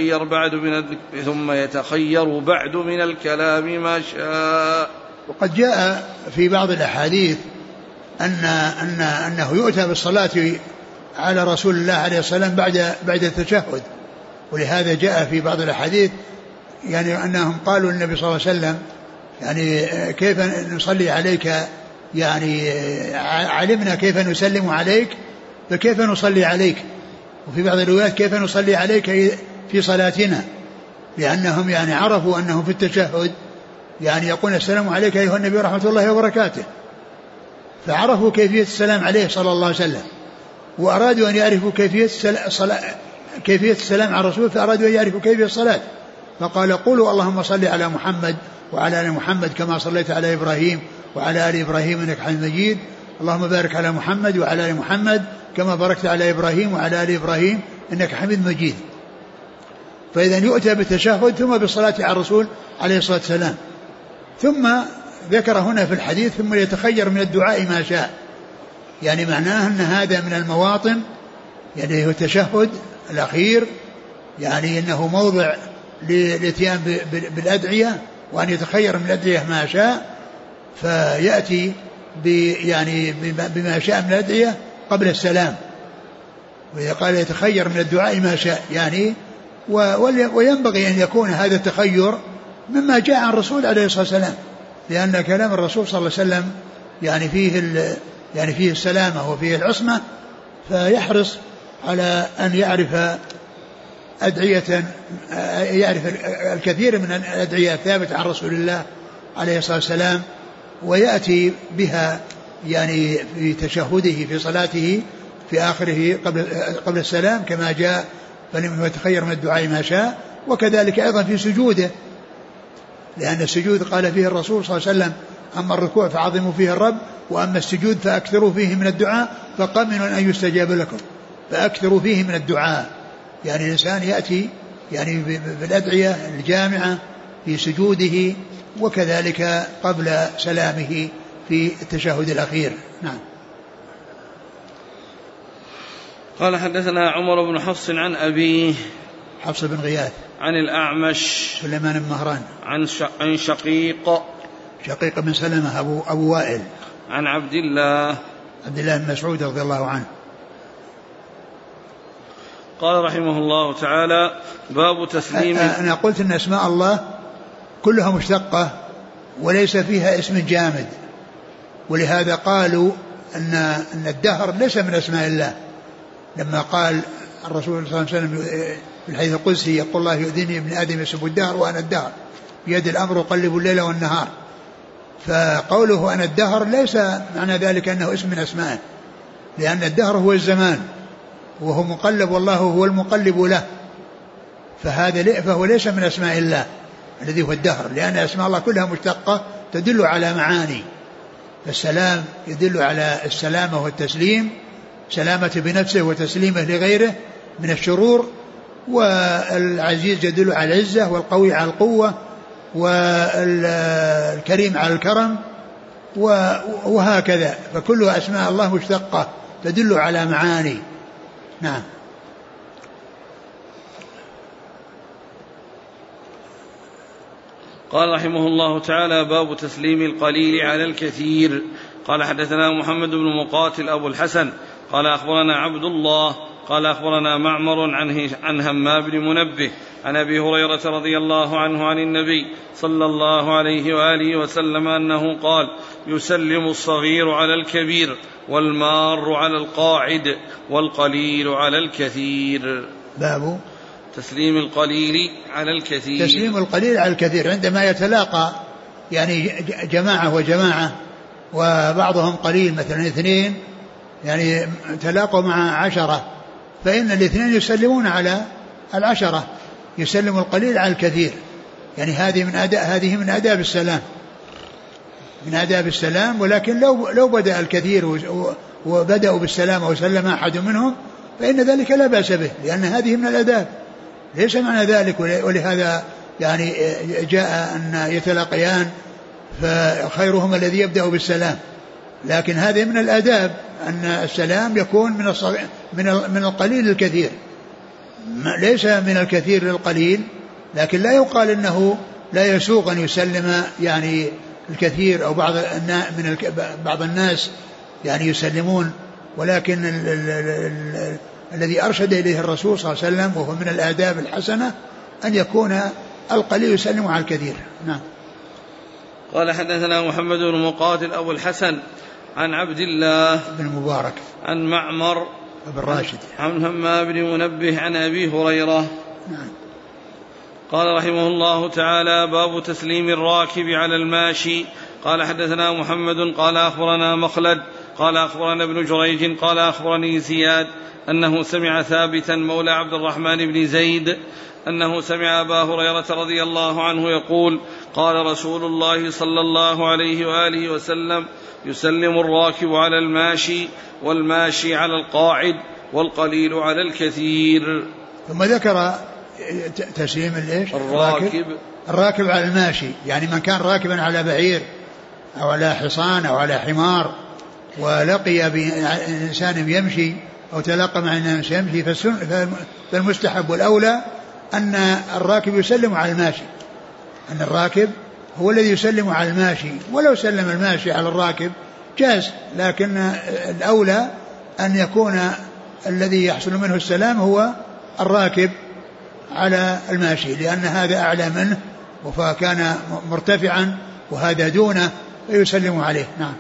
يتخير بعد من الكلام ما شاء. وقد جاء في بعض الأحاديث أنه يؤتى بالصلاة على رسول الله عليه الصلاة والسلام بعد التشهد، ولهذا جاء في بعض الأحاديث يعني أنهم قالوا للنبي صلى الله عليه وسلم يعني كيف نصلي عليك، يعني علمنا كيف نسلم عليك فكيف نصلي عليك، وفي بعض الروايات كيف نصلي عليك في صلاتنا، لأنهم يعني عرفوا أنه في التشهد يعني يقول السلام عليك أيها النبي ورحمة الله وبركاته، فعرفوا كيفية السلام عليه صلى الله عليه وسلم، وأرادوا أن يعرفوا كيفية السلام على الرسول، فأرادوا أن يعرفوا كيفية الصلاة، فقال قولوا اللهم صل على محمد وعلى آل محمد كما صليت على إبراهيم وعلى آل إبراهيم إنك حميد مجيد، اللهم بارك على محمد وعلى آل محمد كما باركت على إبراهيم وعلى آل إبراهيم إنك حميد مجيد. فإذا يؤتى بالتشهد ثم بالصلاة على الرسول عليه الصلاة والسلام. ثم ذكر هنا في الحديث ثم يتخير من الدعاء ما شاء، يعني معناه أن هذا من المواطن، يعني هو التشهد الأخير، يعني أنه موضع للاتيان بالأدعية، وأن يتخير من الأدعية ما شاء، فيأتي يعني بما شاء من الأدعية قبل السلام. وإذا قال يتخير من الدعاء ما شاء يعني وينبغي أن يكون هذا التخير مما جاء عن الرسول عليه الصلاة والسلام، لأن كلام الرسول صلى الله عليه وسلم يعني فيه السلامة وفيه العصمة، فيحرص على أن يعرف الكثير من الأدعية الثابتة عن رسول الله عليه الصلاة والسلام، ويأتي بها يعني في تشهده في صلاته في آخره قبل السلام كما جاء، فلمن يتخير من الدعاء ما شاء. وكذلك أيضا في سجوده، لأن السجود قال فيه الرسول صلى الله عليه وسلم أما الركوع فعظموا فيه الرب، وأما السجود فأكثروا فيه من الدعاء فقمن أن يستجاب لكم، فأكثروا فيه من الدعاء. يعني الإنسان يأتي يعني بالأدعية الجامعة في سجوده، وكذلك قبل سلامه في التشهد الأخير. نعم. قال حدثنا عمر بن حفص عن أبيه حفص بن غياث عن الأعمش سليمان بن مهران عن شقيق بن سلمة أبو وائل عن عبد الله بن مسعود رضي الله عنه. قال رحمه الله تعالى باب تسليم. أنا قلت أن أسماء الله كلها مشتقة وليس فيها اسم جامد، ولهذا قالوا أن الدهر ليس من أسماء الله، لما قال الرسول صلى الله عليه وسلم في الحديث القدسي يقول الله يؤذيني ابن آدم يسب الدهر وأنا الدهر بيد الأمر أقلب الليل والنهار، فقوله أنا الدهر ليس معنى ذلك أنه اسم من أسمائه، لأن الدهر هو الزمان وهو مقلب والله هو المقلب له، فهو ليس من أسماء الله الذي هو الدهر، لأن أسماء الله كلها مشتقة تدل على معاني. السلام يدل على السلامة والتسليم، سلامة بنفسه وتسليمه لغيره من الشرور، والعزيز يدل على العزة، والقوي على القوة، والكريم على الكرم، وهكذا، فكل أسماء الله مشتقة تدل على معاني. نعم. قال رحمه الله تعالى باب تسليم القليل على الكثير. قال حدثنا محمد بن مقاتل أبو الحسن قال أخبرنا عبد الله قال أخبرنا معمر عن همام بن منبه عن أبي هريرة رضي الله عنه عن النبي صلى الله عليه وآله وسلم أنه قال يسلم الصغير على الكبير والمار على القاعد والقليل على الكثير. باب تسليم القليل على الكثير. تسليم القليل على الكثير عندما يتلاقى يعني جماعة وجماعة وبعضهم قليل، مثلا 2 يعني تلاقوا مع 10، فإن 2 يسلمون على 10، يسلم القليل على الكثير، يعني هذه من آداب السلام، من آداب السلام. ولكن لو بدأ الكثير وبدأوا بالسلام وسلم أحد منهم فإن ذلك لا بأس به، لأن هذه من الآداب، ليس معنى ذلك. ولهذا يعني جاء أن يتلاقيان فخيرهم الذي يبدأ بالسلام، لكن هذه من الآداب أن السلام يكون من القليل للكثير، ليس من الكثير للقليل. لكن لا يقال أنه لا يسوغ أن يسلم يعني الكثير أو بعض الناس يعني يسلمون، ولكن الذي أرشد إليه الرسول صلى الله عليه وسلم وهو من الآداب الحسنة أن يكون القليل يسلم على الكثير. نعم. قال حدثنا محمد بن مقاتل أبو الحسن عن عبد الله بن مبارك عن معمر بن راشد عن همام بن منبه عن أبي هريرة. نعم. قال رحمه الله تعالى باب تسليم الراكب على الماشي. قال حدثنا محمد قال أخبرنا مخلد قال أخبرنا ابن جريج قال أخبرني زياد أنه سمع ثابتا مولى عبد الرحمن بن زيد أنه سمع أبا هريرة رضي الله عنه يقول قال رسول الله صلى الله عليه وآله وسلم يسلم الراكب على الماشي والماشي على القاعد والقليل على الكثير. ثم ذكر تسليم الراكب على الماشي، يعني من كان راكبا على بعير أو على حصان أو على حمار ولقي بإنسان يمشي أو تلقى مع إنسان يمشي فالمستحب والأولى أن الراكب يسلم على الماشي، أن الراكب هو الذي يسلم على الماشي، ولو سلم الماشي على الراكب جاز، لكن الأولى أن يكون الذي يحصل منه السلام هو الراكب على الماشي، لأن هذا أعلى منه فكان مرتفعا وهذا دونه فيسلم عليه. نعم.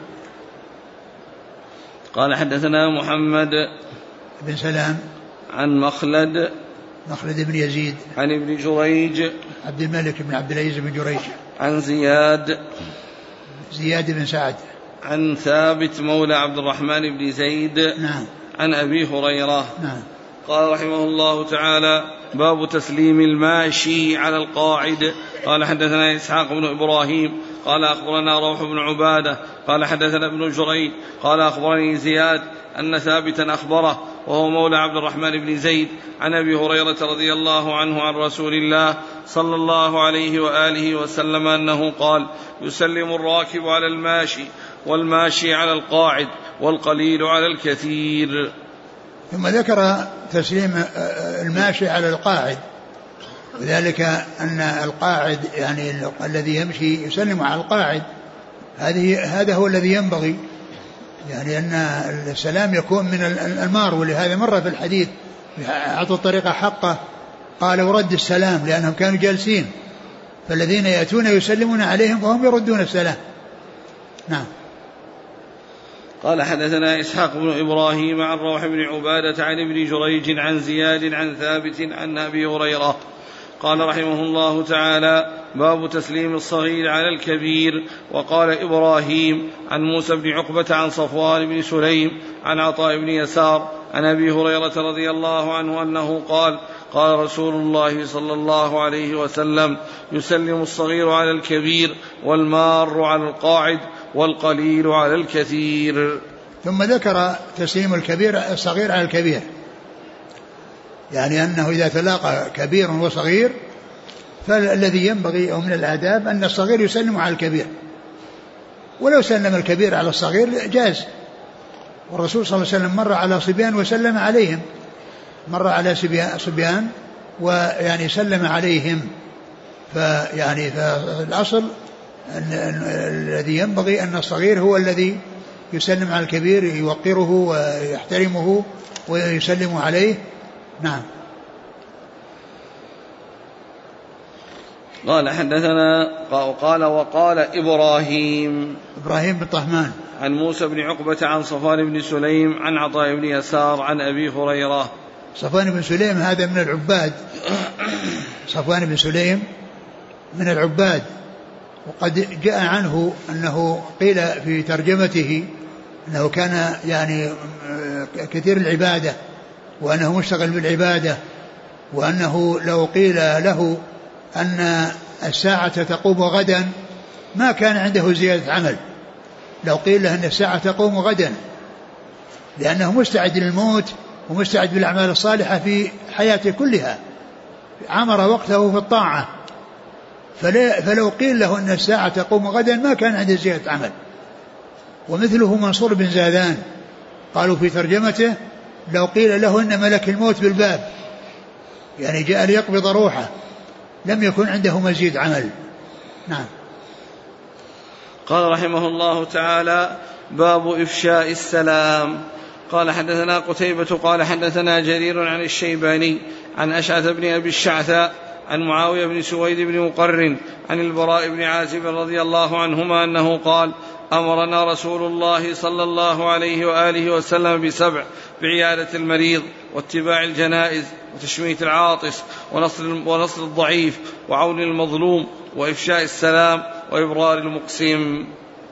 قال حدثنا محمد بن سلام عن مخلد بن يزيد عن ابن جريج عبد الملك بن عبد العزيز بن جريج عن زياد بن سعد عن ثابت مولى عبد الرحمن بن زيد. نعم. عن أبي هريرة. نعم. قال رحمه الله تعالى باب تسليم الماشي على القاعد. قال حدثنا إسحاق بن إبراهيم قال أخبرنا روح بن عبادة قال حدثنا ابن جريج قال أخبرني زياد أن ثابتا أخبره وهو مولى عبد الرحمن بن زيد عن أبي هريرة رضي الله عنه عن رسول الله صلى الله عليه وآله وسلم أنه قال يسلم الراكب على الماشي والماشي على القاعد والقليل على الكثير. ثم ذكر تسليم الماشي على القاعد، وذلك أن القاعد يعني الذي يمشي يسلم على القاعد، هذا هو الذي ينبغي، يعني أن السلام يكون من المار، ولهذا مر في الحديث أعطوا الطريقة حقه قال ورد السلام لأنهم كانوا جالسين، فالذين يأتون يسلمون عليهم وهم يردون السلام. نعم. قال حدثنا إسحاق بن إبراهيم عن روح بن عبادة عن ابن جريج عن زياد عن ثابت عن أبي هريرة قال رحمه الله تعالى باب تسليم الصغير على الكبير. وقال إبراهيم عن موسى بن عقبة عن صفوان بن سليم عن عطاء بن يسار عن أبي هريرة رضي الله عنه أنه قال قال رسول الله صلى الله عليه وسلم يسلم الصغير على الكبير والمار على القاعد والقليل على الكثير. ثم ذكر تسليم الصغير على الكبير، يعني أنه إذا تلاقى كبير وصغير فالذي ينبغي أو من الآداب أن الصغير يسلم على الكبير، ولو سلم الكبير على الصغير جاز. والرسول صلى الله عليه وسلم مر على صبيان وسلم عليهم، مر على صبيان ويعني سلم عليهم، فيعني فالأصل الذي ينبغي أن الصغير هو الذي يسلم على الكبير، يوقره ويحترمه ويسلم عليه. نعم. قال حدثنا وقال إبراهيم بن طهمان عن موسى بن عقبة عن صفوان بن سليم عن عطاء بن يسار عن أبي هريرة. صفوان بن سليم هذا من العباد، صفوان بن سليم من العباد، وقد جاء عنه أنه قيل في ترجمته أنه كان يعني كثير العبادة وأنه مشتغل بالعبادة، وأنه لو قيل له أن الساعة تقوم غدا ما كان عنده زيادة عمل، لو قيل له أن الساعة تقوم غدا، لأنه مستعد للموت ومستعد بالأعمال الصالحة في حياته كلها، عمر وقته في الطاعة، فلو قيل له أن الساعة تقوم غدا ما كان عنده زيادة عمل. ومثله منصور بن زادان قالوا في ترجمته لو قيل له أن ملك الموت بالباب، يعني جاء ليقبض روحه، لم يكن عنده مزيد عمل. نعم. قال رحمه الله تعالى باب إفشاء السلام. قال حدثنا قتيبة قال حدثنا جرير عن الشيباني عن أشعث بن أبي الشعثاء عن معاوية بن سويد بن مقرن عن البراء بن عازب رضي الله عنهما أنه قال أمرنا رسول الله صلى الله عليه وآله وسلم ب7: بعيادة المريض واتباع الجنائز وتشميت العاطس ونصر الضعيف وعون المظلوم وإفشاء السلام وإبرار المقسم.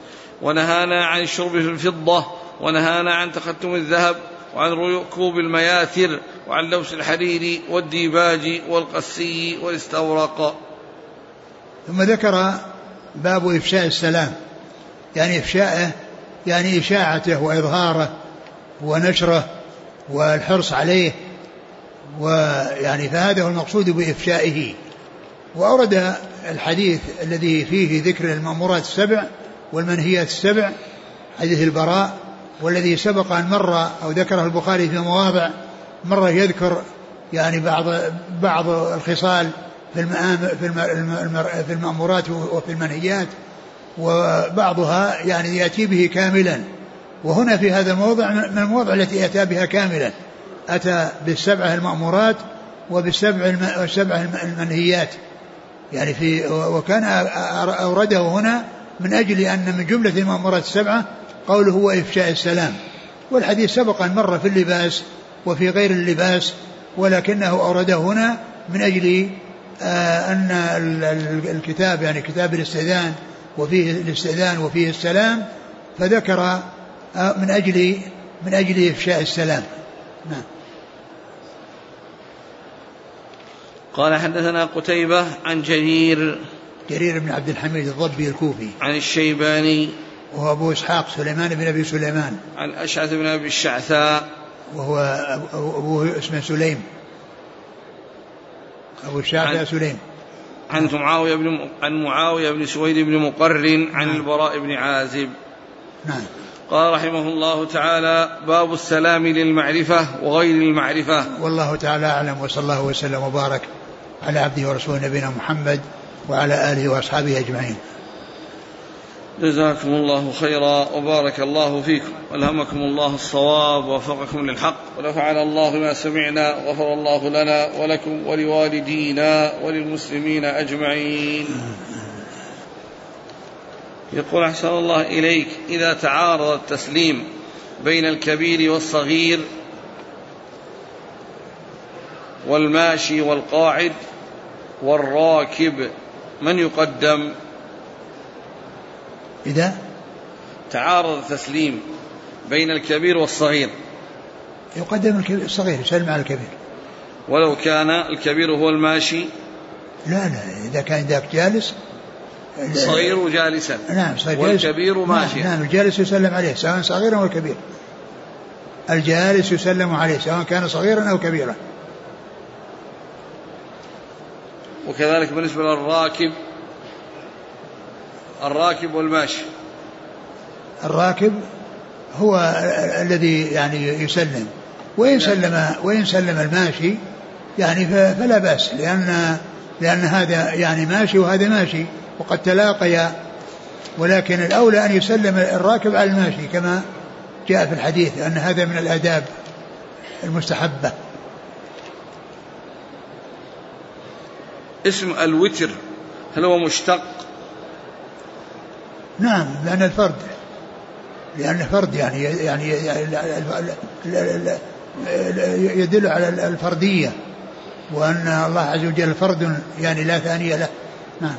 ونهانا عن الشرب في الفضة، ونهانا عن تختم الذهب، وعن ركوب المياثر، وعن لبس الحرير والديباج والقسي والاستورق. ثم ذكر باب إفشاء السلام، يعني إفشاءه يعني إشاعته وإظهاره ونشره والحرص عليه، ويعني فهذا هو المقصود بإفشائه. وأورد الحديث الذي فيه ذكر المأمورات السبع والمنهيات السبع، حديث البراء، والذي سبق أن مر أو ذكره البخاري في مواضع، مرة يذكر يعني بعض الخصال في المأمورات وفي المنهيات، وبعضها يعني يأتي به كاملا. وهنا في هذا الموضع من المواضع التي أتى بها كاملا، أتى بالسبع المأمورات وبالسبع المنهيات يعني وكان أورده هنا من أجل أن من جملة المأمورات السبعة قوله هو إفشاء السلام. والحديث سبق أن مر في اللباس وفي غير اللباس، ولكنه أورده هنا من أجل أن الكتاب يعني كتاب الاستئذان وفيه الاستئذان وفيه السلام، فذكر من أجل إفشاء السلام. نعم. قال حدثنا قتيبة عن جرير بن عبد الحميد الضبي الكوفي، عن الشيباني وهو أبو إسحاق سليمان بن أبي سليمان، عن أشعث بن أبي الشعثاء وهو أبوه اسمه سليم، أبو الشعثاء سليم، عن معاوية بن سويد بن مقرن عن البراء بن عازب. نعم. قال رحمه الله تعالى: باب السلام للمعرفة وغير المعرفة. والله تعالى أعلم، وصلى الله وسلم وبارك على عبده ورسوله نبينا محمد وعلى آله وأصحابه أجمعين. جزاكم الله خيرا وبارك الله فيكم، والهمكم الله الصواب ووفقكم للحق، ونفعنا الله ما سمعنا، وغفر الله لنا ولكم ولوالدينا وللمسلمين أجمعين. يقول: أحسن الله إليك، إذا تعارض التسليم بين الكبير والصغير والماشي والقاعد والراكب من يقدم؟ إذا تعارض التسليم بين الكبير والصغير يقدم الصغير، يسلم على الكبير ولو كان الكبير هو الماشي. لا إذا كان ذاك جالس الصغير جالسا، نعم، والكبير ماشيا، نعم، الجالس يسلم عليه سواء صغيرا أو كبير، الجالس يسلم عليه سواء كان صغيرا أو كبيرا. وكذلك بالنسبة للراكب، الراكب والماشي، الراكب هو الذي يعني يسلم، وإن سلم الماشي يعني فلا بأس، لأن هذا يعني ماشي وهذا ماشي وقد تلاقيا، ولكن الأولى أن يسلم الراكب على الماشي كما جاء في الحديث أن هذا من الآداب المستحبة. اسم الوتر هل هو مشتق؟ نعم، لأن فرد يعني يدل على الفردية، وأن الله عز وجل فرد يعني لا ثاني له. نعم.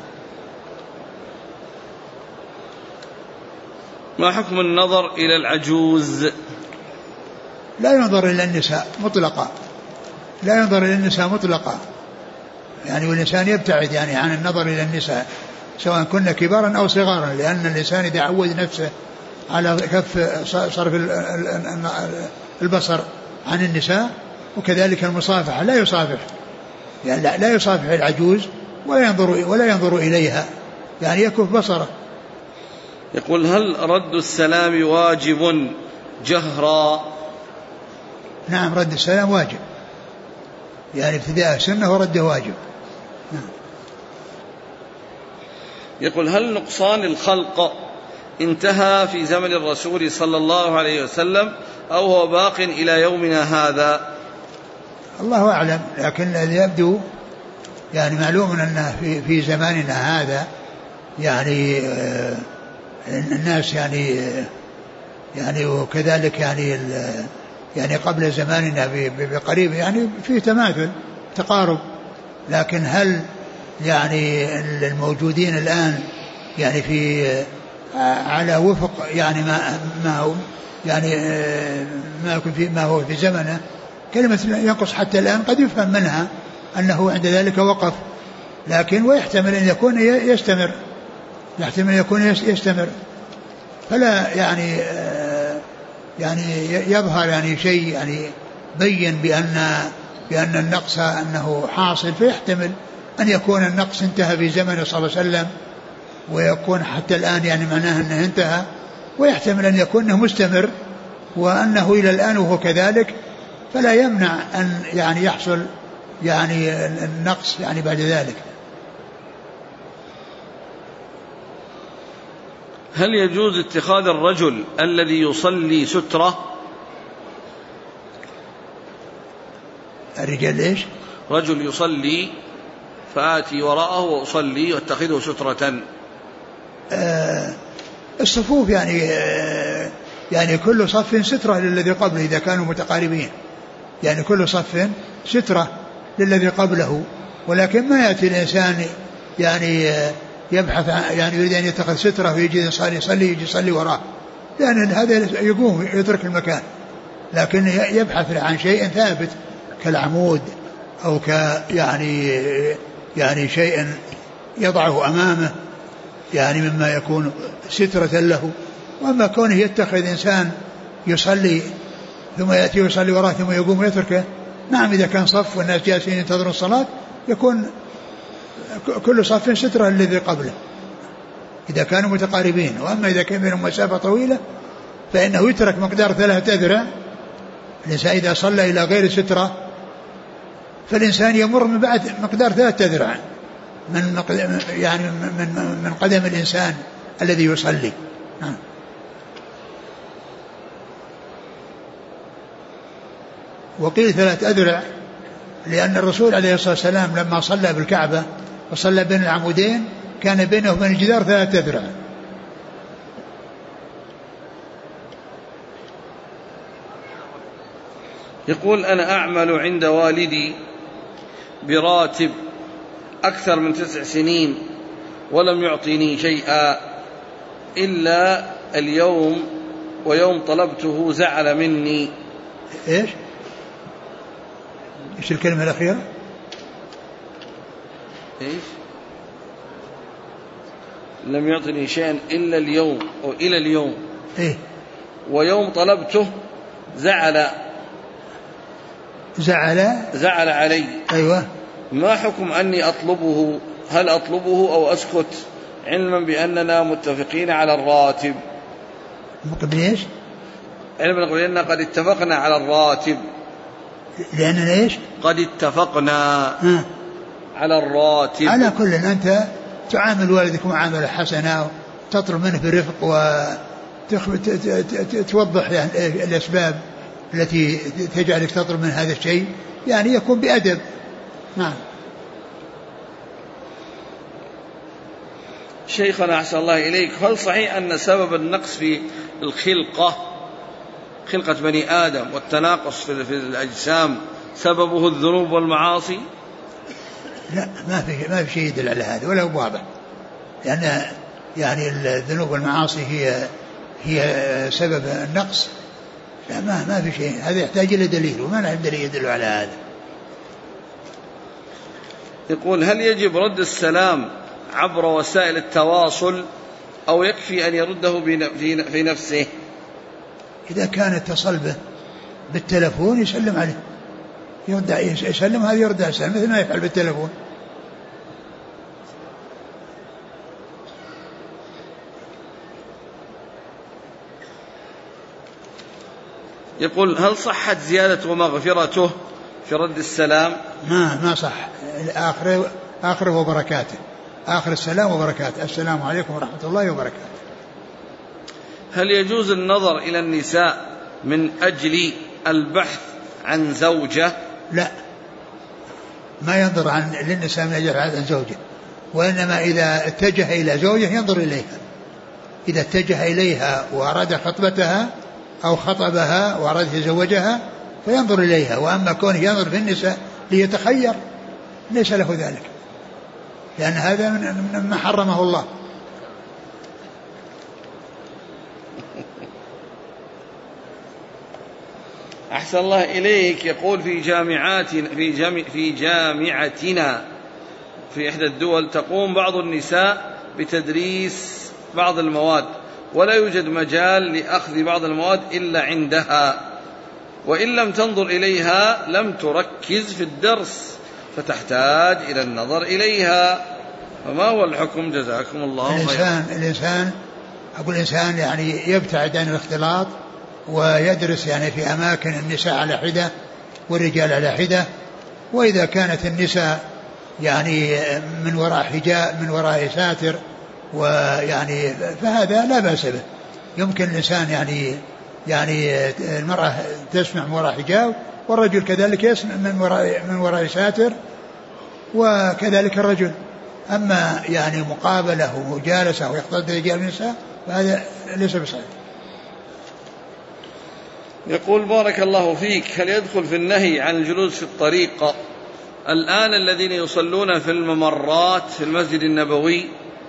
ما حكم النظر إلى العجوز؟ لا ينظر إلى النساء مطلقا، يعني والإنسان يبتعد يعني عن النظر إلى النساء سواء كنا كبارا أو صغارا، لأن الإنسان إذا عود نفسه على كف صرف البصر عن النساء، وكذلك المصافحة لا يصافح، يعني لا يصافح العجوز ولا ينظر إليها، يعني يكف بصره. يقول: هل رد السلام واجب جهرا؟ نعم، رد السلام واجب، يعني ابتداء سنة ورده واجب. نعم. يقول: هل نقصان الخلق انتهى في زمن الرسول صلى الله عليه وسلم أو هو باق إلى يومنا هذا؟ الله أعلم، لكن الذي يبدو يعني معلوم أنه في زماننا هذا يعني الناس يعني وكذلك يعني قبل زماننا بقريب يعني في تماثل تقارب، لكن هل يعني الموجودين الآن يعني في على وفق يعني ما هو يعني ما هو في زمنه. كلمة ينقص حتى الآن قد يفهم منها أنه عند ذلك وقف، لكن ويحتمل أن يكون يستمر، يحتمل أن يكون يستمر. فلا يعني يظهر يعني شيء يعني بين بأن النقص أنه حاصل، فيحتمل أن يكون النقص انتهى في زمن صلى الله عليه وسلم ويكون حتى الآن يعني معناه أنه انتهى، ويحتمل أن يكون أنه مستمر وأنه إلى الآن وهو كذلك، فلا يمنع أن يعني يحصل يعني النقص يعني بعد ذلك. هل يجوز اتخاذ الرجل الذي يصلي سترة؟ الرجال ليش؟ رجل يصلي فآتي وراءه وأصلي واتخذه سترة. الصفوف يعني كل صف سترة للذي قبله إذا كانوا متقاربين، يعني كل صف سترة للذي قبله، ولكن ما يأتي الإنسان يعني يبحث يعني يريد أن يتخذ سترة ويجي يجي يصلي وراه، لأن هذا يقوم يترك المكان، لكن يبحث عن شيء ثابت كالعمود أو يعني شيء يضعه أمامه يعني مما يكون سترة له. وأما كونه يتخذ إنسان يصلي ثم يأتي ويصلي وراه ثم يقوم ويتركه، نعم إذا كان صف والناس جالسين ينتظرون الصلاة يكون كل صف سترة الذي قبله إذا كانوا متقاربين. وأما إذا كان بينهم مسافة طويلة فإنه يترك مقدار 3 أذرع. الإنسان إذا صلى إلى غير سترة فالإنسان يمر من بعد مقدار 3 أذرع من قدم الإنسان الذي يصلي. وقيل 3 أذرع لأن الرسول عليه الصلاة والسلام لما صلى بالكعبة وصلى بين العمودين كان بينه وبين الجدار 3 أذرع. يقول أنا أعمل عند والدي براتب أكثر من 9 سنين ولم يعطيني شيئا إلا اليوم، ويوم طلبته زعل مني. إيش الكلمة الأخيرة؟ إيش لم يعطني شيئا إلا اليوم أو إلى اليوم إيه؟ ويوم طلبته زعل علي. أيوة. ما حكم أني أطلبه؟ هل أطلبه أو أسكت علما بأننا متفقين على الراتب؟ ليش؟ علما بأننا قد اتفقنا على الراتب. لأننا إيش؟ قد اتفقنا على الراتب. على كل أنت تعامل والدك معاملة حسنة وتطلب منه برفق وتوضح يعني الأسباب التي تجعلك تطلب من هذا الشيء، يعني يكون بأدب. نعم. شيخنا أحسن الله إليك، هل صحيح أن سبب النقص في خلقة بني آدم والتناقص في الأجسام سببه الذنوب والمعاصي؟ لا، ما في شيء يدل على هذا ولا هو واضح، لأن يعني الذنوب والمعاصي هي سبب النقص. لا، ما في شيء، هذا يحتاج إلى دليل وما نعرف دليل يدل على هذا. يقول هل يجب رد السلام عبر وسائل التواصل أو يكفي أن يرده في نفسه؟ إذا كان اتصل به بالتلفون يسلم عليه، يسلم هذا يرد السلام مثل ما يفعل بالتلفون. يقول هل صحت زيادة ومغفرته في رد السلام؟ ما صح. آخره وبركاته، آخر السلام وبركاته، السلام عليكم ورحمة الله وبركاته. هل يجوز النظر إلى النساء من أجل البحث عن زوجة؟ لا، ما ينظر للنساء من أجل البحث عن زوجة، وإنما إذا اتجه إلى زوجة ينظر إليها. إذا اتجه إليها وأراد خطبتها أو خطبها وأراد يتزوجها فينظر إليها. وأما كونه ينظر في النساء ليتخير ليس له ذلك، لأن هذا مما حرمه الله. أحسن الله إليك. يقول في جامعتنا في إحدى الدول تقوم بعض النساء بتدريس بعض المواد، ولا يوجد مجال لأخذ بعض المواد إلا عندها، وإن لم تنظر إليها لم تركز في الدرس فتحتاج إلى النظر إليها، فما هو الحكم جزاكم الله خيرا؟ الإنسان يعني يبتعد عن الاختلاط ويدرس يعني في أماكن النساء على حدة والرجال على حدة. وإذا كانت النساء يعني من وراء حجاب من وراء ساتر ويعني فهذا لا بأس به. يمكن الإنسان يعني المرأة تسمع من وراء حجاب والرجل كذلك يسمع من وراء ساتر وكذلك الرجل. أما يعني مقابلة ومجالسة ويختلط رجال النساء فهذا ليس بصحيح. يقول بارك الله فيك، هل يدخل في النهي عن الجلوس في الطريق الآن الذين يصلون في الممرات في المسجد النبوي؟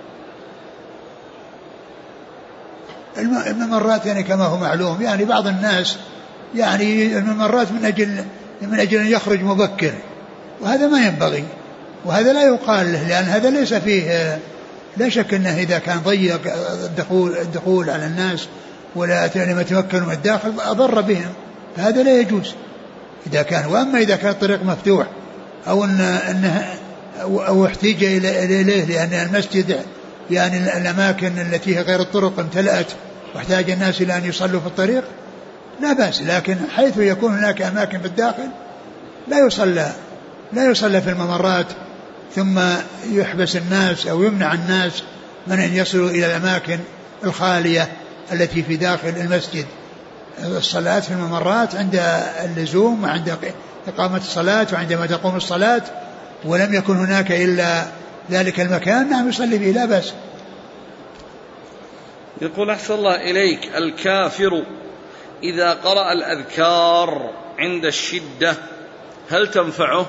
الممرات يعني كما هو معلوم يعني بعض الناس يعني الممرات من أجل أن يخرج مبكر، وهذا ما ينبغي وهذا لا يقال له، لأن هذا ليس فيه لا شك أنه إذا كان ضيق الدخول على الناس ولا يتمكنوا من الداخل أضر بهم، فهذا لا يجوز إذا كان. وأما إذا كان الطريق مفتوح أو احتاج إليه لأن المسجد يعني الأماكن التي هي غير الطرق امتلأت واحتاج الناس إلى أن يصلوا في الطريق لا بأس، لكن حيث يكون هناك أماكن بالداخل لا يصلى في الممرات ثم يحبس الناس أو يمنع الناس من أن يصلوا إلى الأماكن الخالية التي في داخل المسجد. الصلاة في الممرات عند اللزوم وعند إقامة الصلاة وعندما تقوم الصلاة ولم يكن هناك إلا ذلك المكان نعم يصلي فيه لا بأس. يقول أحسن الله إليك، الكافر إذا قرأ الأذكار عند الشدة هل تنفعه؟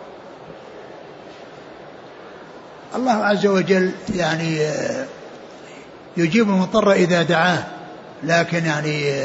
الله عز وجل يعني يجيب المضطر إذا دعاه، لكن يعني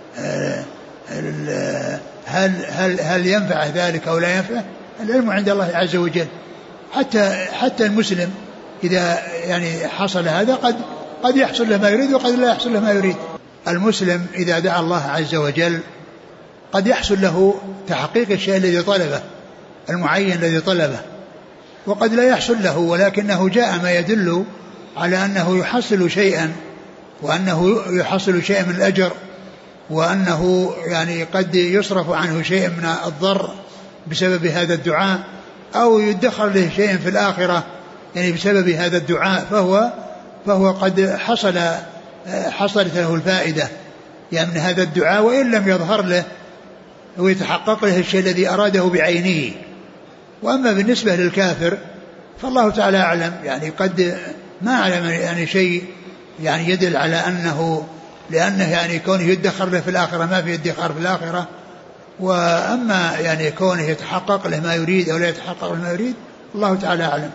هل ينفع ذلك أو لا ينفع؟ العلم عند الله عز وجل. حتى المسلم إذا يعني حصل هذا قد يحصل له ما يريد وقد لا يحصل له ما يريد. المسلم إذا دعا الله عز وجل قد يحصل له تحقيق الشيء الذي طلبه المعين الذي طلبه، وقد لا يحصل له، ولكنه جاء ما يدل على أنه يحصل شيئا، وأنه يحصل شيئا من الأجر، وأنه يعني قد يصرف عنه شيء من الضر بسبب هذا الدعاء، أو يدخر له شيء في الآخرة يعني بسبب هذا الدعاء، فهو قد حصلت له الفائدة يعني من هذا الدعاء، وإن لم يظهر له ويتحقق له الشيء الذي أراده بعينه. وأما بالنسبة للكافر فالله تعالى أعلم، يعني قد ما أعلم يعني شيء يعني يدل على أنه لأنه يعني كونه يدخر له في الآخرة ما في يدخر في الآخرة. وأما يعني كونه يتحقق له ما يريد أو لا يتحقق له ما يريد الله تعالى أعلم.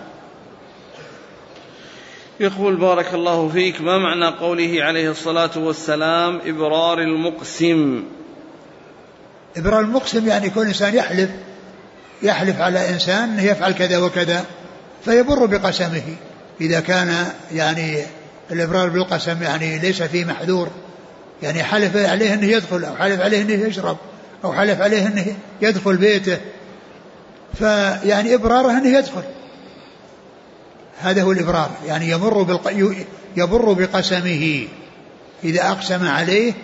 يقول بارك الله فيك، ما معنى قوله عليه الصلاة والسلام إبرار المقسم؟ إبرار المقسم يعني كل إنسان يحلف على إنسان أنه يفعل كذا وكذا فيبر بقسمه. إذا كان يعني الإبرار بالقسم يعني ليس فيه محذور، يعني حلف عليه أنه يدخل أو حلف عليه أنه يشرب أو حلف عليه أنه يدخل بيته، فيعني إبراره أنه يدخل، هذا هو الإبرار، يعني يبر بقسمه إذا أقسم عليه.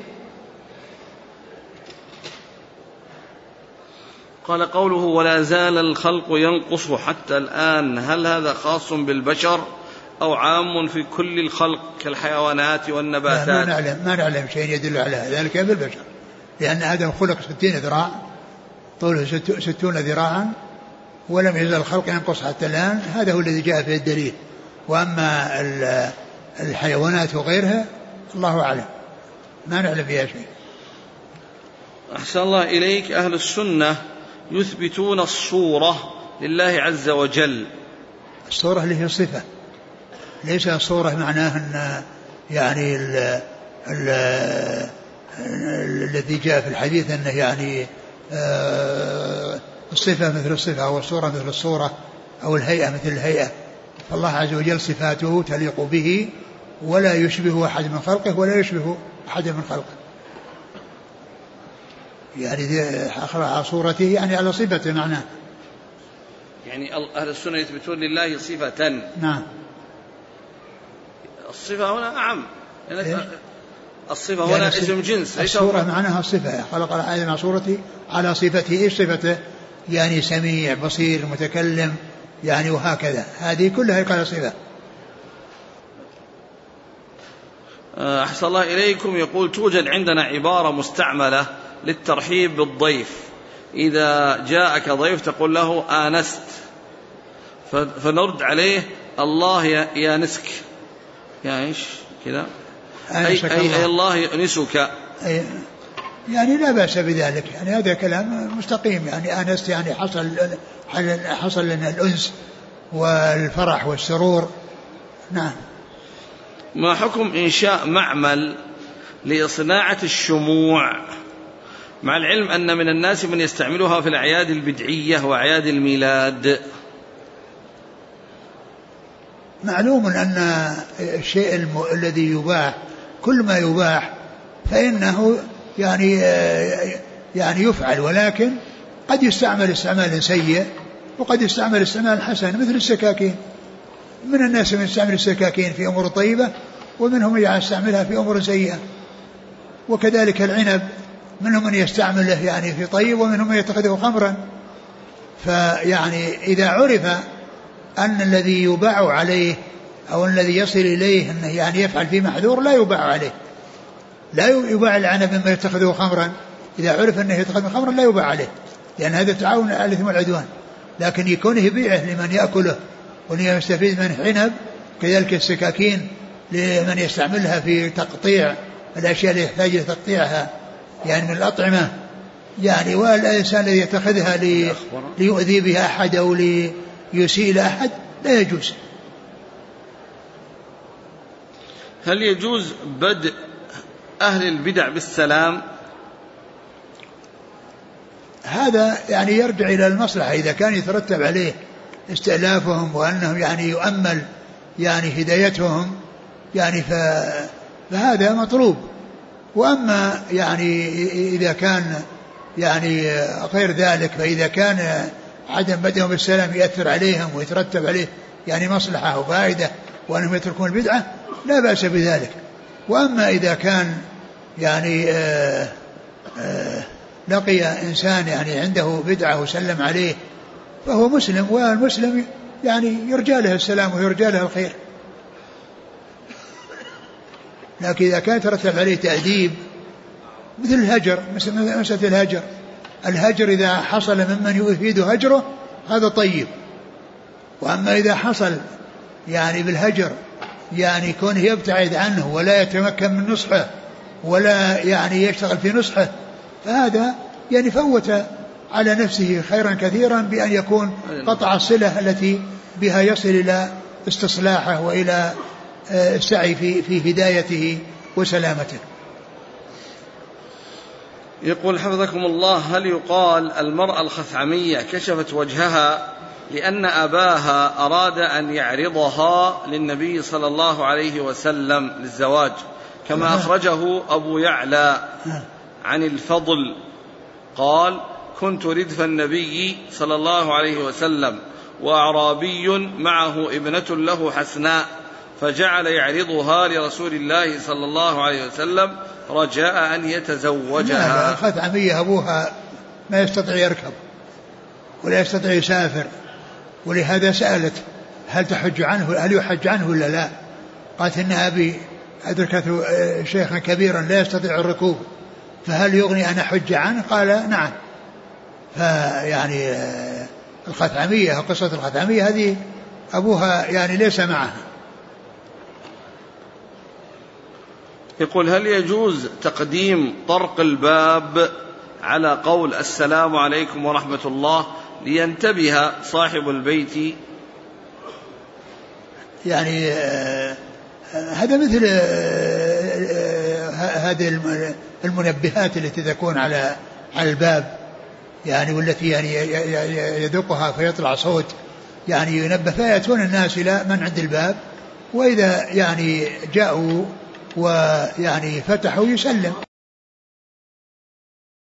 قال قوله ولا زال الخلق ينقص حتى الآن، هل هذا خاص بالبشر أو عام في كل الخلق كالحيوانات والنباتات؟ ما نعلم شيء يدل على ذلك بالبشر، لأن آدم خلق 60 ذراع طوله 60 ذراعا ولم يزل الخلق ينقص حتى الآن، هذا هو الذي جاء فيه الدليل. وأما الحيوانات وغيرها الله أعلم ما نعلم فيها شيء. أحسن الله إليك، أهل السنة يثبتون الصورة لله عز وجل. الصورة اللي هي صفة، ليس الصورة معناه أن يعني الذي جاء في الحديث أنه يعني الصفة مثل الصفة أو الصورة مثل الصورة أو الهيئة مثل الهيئة. فالله عز وجل صفاته تليق به ولا يشبه أحد من خلقه ولا يشبه أحد من خلقه. يعني أخرج صورته يعني على صفة معناه. يعني أهل السنة يثبتون لله صفة. نعم. الصفة هنا أعم. الصفة يعني هنا اسم جنس. الصورة معناها الصفة. خلق آدم على صورته على صفته. إيش صفته؟ يعني سميع بصير متكلم يعني وهكذا. هذه كلها قال صفة. أحسن الله إليكم. يقول توجد عندنا عبارة مستعملة للترحيب بالضيف. إذا جاءك ضيف تقول له آنست، فنرد عليه الله يانسك. يعني إيش كذا؟ أي الله يأنسك. يعني لا بأس بذلك. يعني هذا كلام مستقيم. يعني آنست يعني حصل لنا الأنس والفرح والسرور. نعم. ما حكم إنشاء معمل لإصناعة الشموع، مع العلم أن من الناس من يستعملها في الأعياد البدعية وأعياد الميلاد؟ معلوم أن الشيء الذي يباح كل ما يباح فإنه يعني يفعل، ولكن قد يستعمل استعمال سيء وقد يستعمل استعمال حسن. مثل السكاكين، من الناس من يستعمل السكاكين في أمور طيبة ومنهم من يستعملها في أمور سيئة. وكذلك العنب منهم من يستعمله يعني في طيب ومنهم من يتخذه خمرا. فيعني إذا عرف أن الذي يباع عليه أو الذي يصل إليه أنه يعني يفعل في محذور لا يباع عليه. لا يباع العنب مما يتخذه خمرا. إذا عرف أنه يتخذه خمرا لا يباع عليه، لأن هذا تعاون على الإثم والعدوان. لكن يكونه يبيعه لمن يأكله ومن يستفيد من عنب. كذلك السكاكين لمن يستعملها في تقطيع الأشياء اللي يحتاج لتقطيعها يعني من الأطعمة. يعني والإنسان الذي يتخذها ليؤذي بها أحد أو ليسيء لأحد لا يجوز. هل يجوز بدء أهل البدع بالسلام؟ هذا يعني يرجع إلى المصلحة. إذا كان يترتب عليه استئلافهم وأنهم يعني يؤمل يعني هدايتهم يعني فهذا مطلوب. وأما يعني إذا كان يعني غير ذلك، فإذا كان عدم بدءهم بالسلام يأثر عليهم ويترتب عليه يعني مصلحة وفائدة وأنهم يتركون البدعة لا بأس بذلك. وأما إذا كان يعني لقي إنسان يعني عنده بدعة وسلم عليه فهو مسلم، والمسلم يعني يرجى له السلام ويرجى له الخير. لكن إذا كان ترتب عليه تأديب مثل الهجر، مسألة الهجر إذا حصل ممن يفيد هجره هذا طيب. وأما إذا حصل يعني بالهجر يعني كونه يبتعد عنه ولا يتمكن من نصحه ولا يعني يشتغل في نصحه فهذا يعني فوت على نفسه خيرا كثيرا بأن يكون قطع الصلة التي بها يصل إلى استصلاحه وإلى السعي في هدايته وسلامته. يقول حفظكم الله: هل يقال المرأة الخثعمية كشفت وجهها لأن أباها أراد أن يعرضها للنبي صلى الله عليه وسلم للزواج، كما أخرجه أبو يعلى عن الفضل قال: كنت ردف النبي صلى الله عليه وسلم وأعرابي معه ابنة له حسناء، فجعل يعرضها لرسول الله صلى الله عليه وسلم رجاء أن يتزوجها. الخثعمية أبوها ما يستطيع يركب ولا يستطيع يسافر، ولهذا سألت هل تحج عنه، هل يحج عنه ولا لا؟ قالت إن أبي أدركته شيخا كبيرا لا يستطيع الركوب فهل يغني أن أحج عنه؟ قال نعم. فيعني الخثعمية، قصة الخثعمية هذه أبوها يعني ليس معها. يقول: هل يجوز تقديم طرق الباب على قول السلام عليكم ورحمة الله لينتبه صاحب البيت؟ يعني هذا مثل هذه المنبهات التي تكون على الباب يعني، والتي يعني يدقها فيطلع صوت يعني ينبه، فيأتون الناس إلى من عند الباب، وإذا يعني جاءوا ويعني فتحوا يسلم.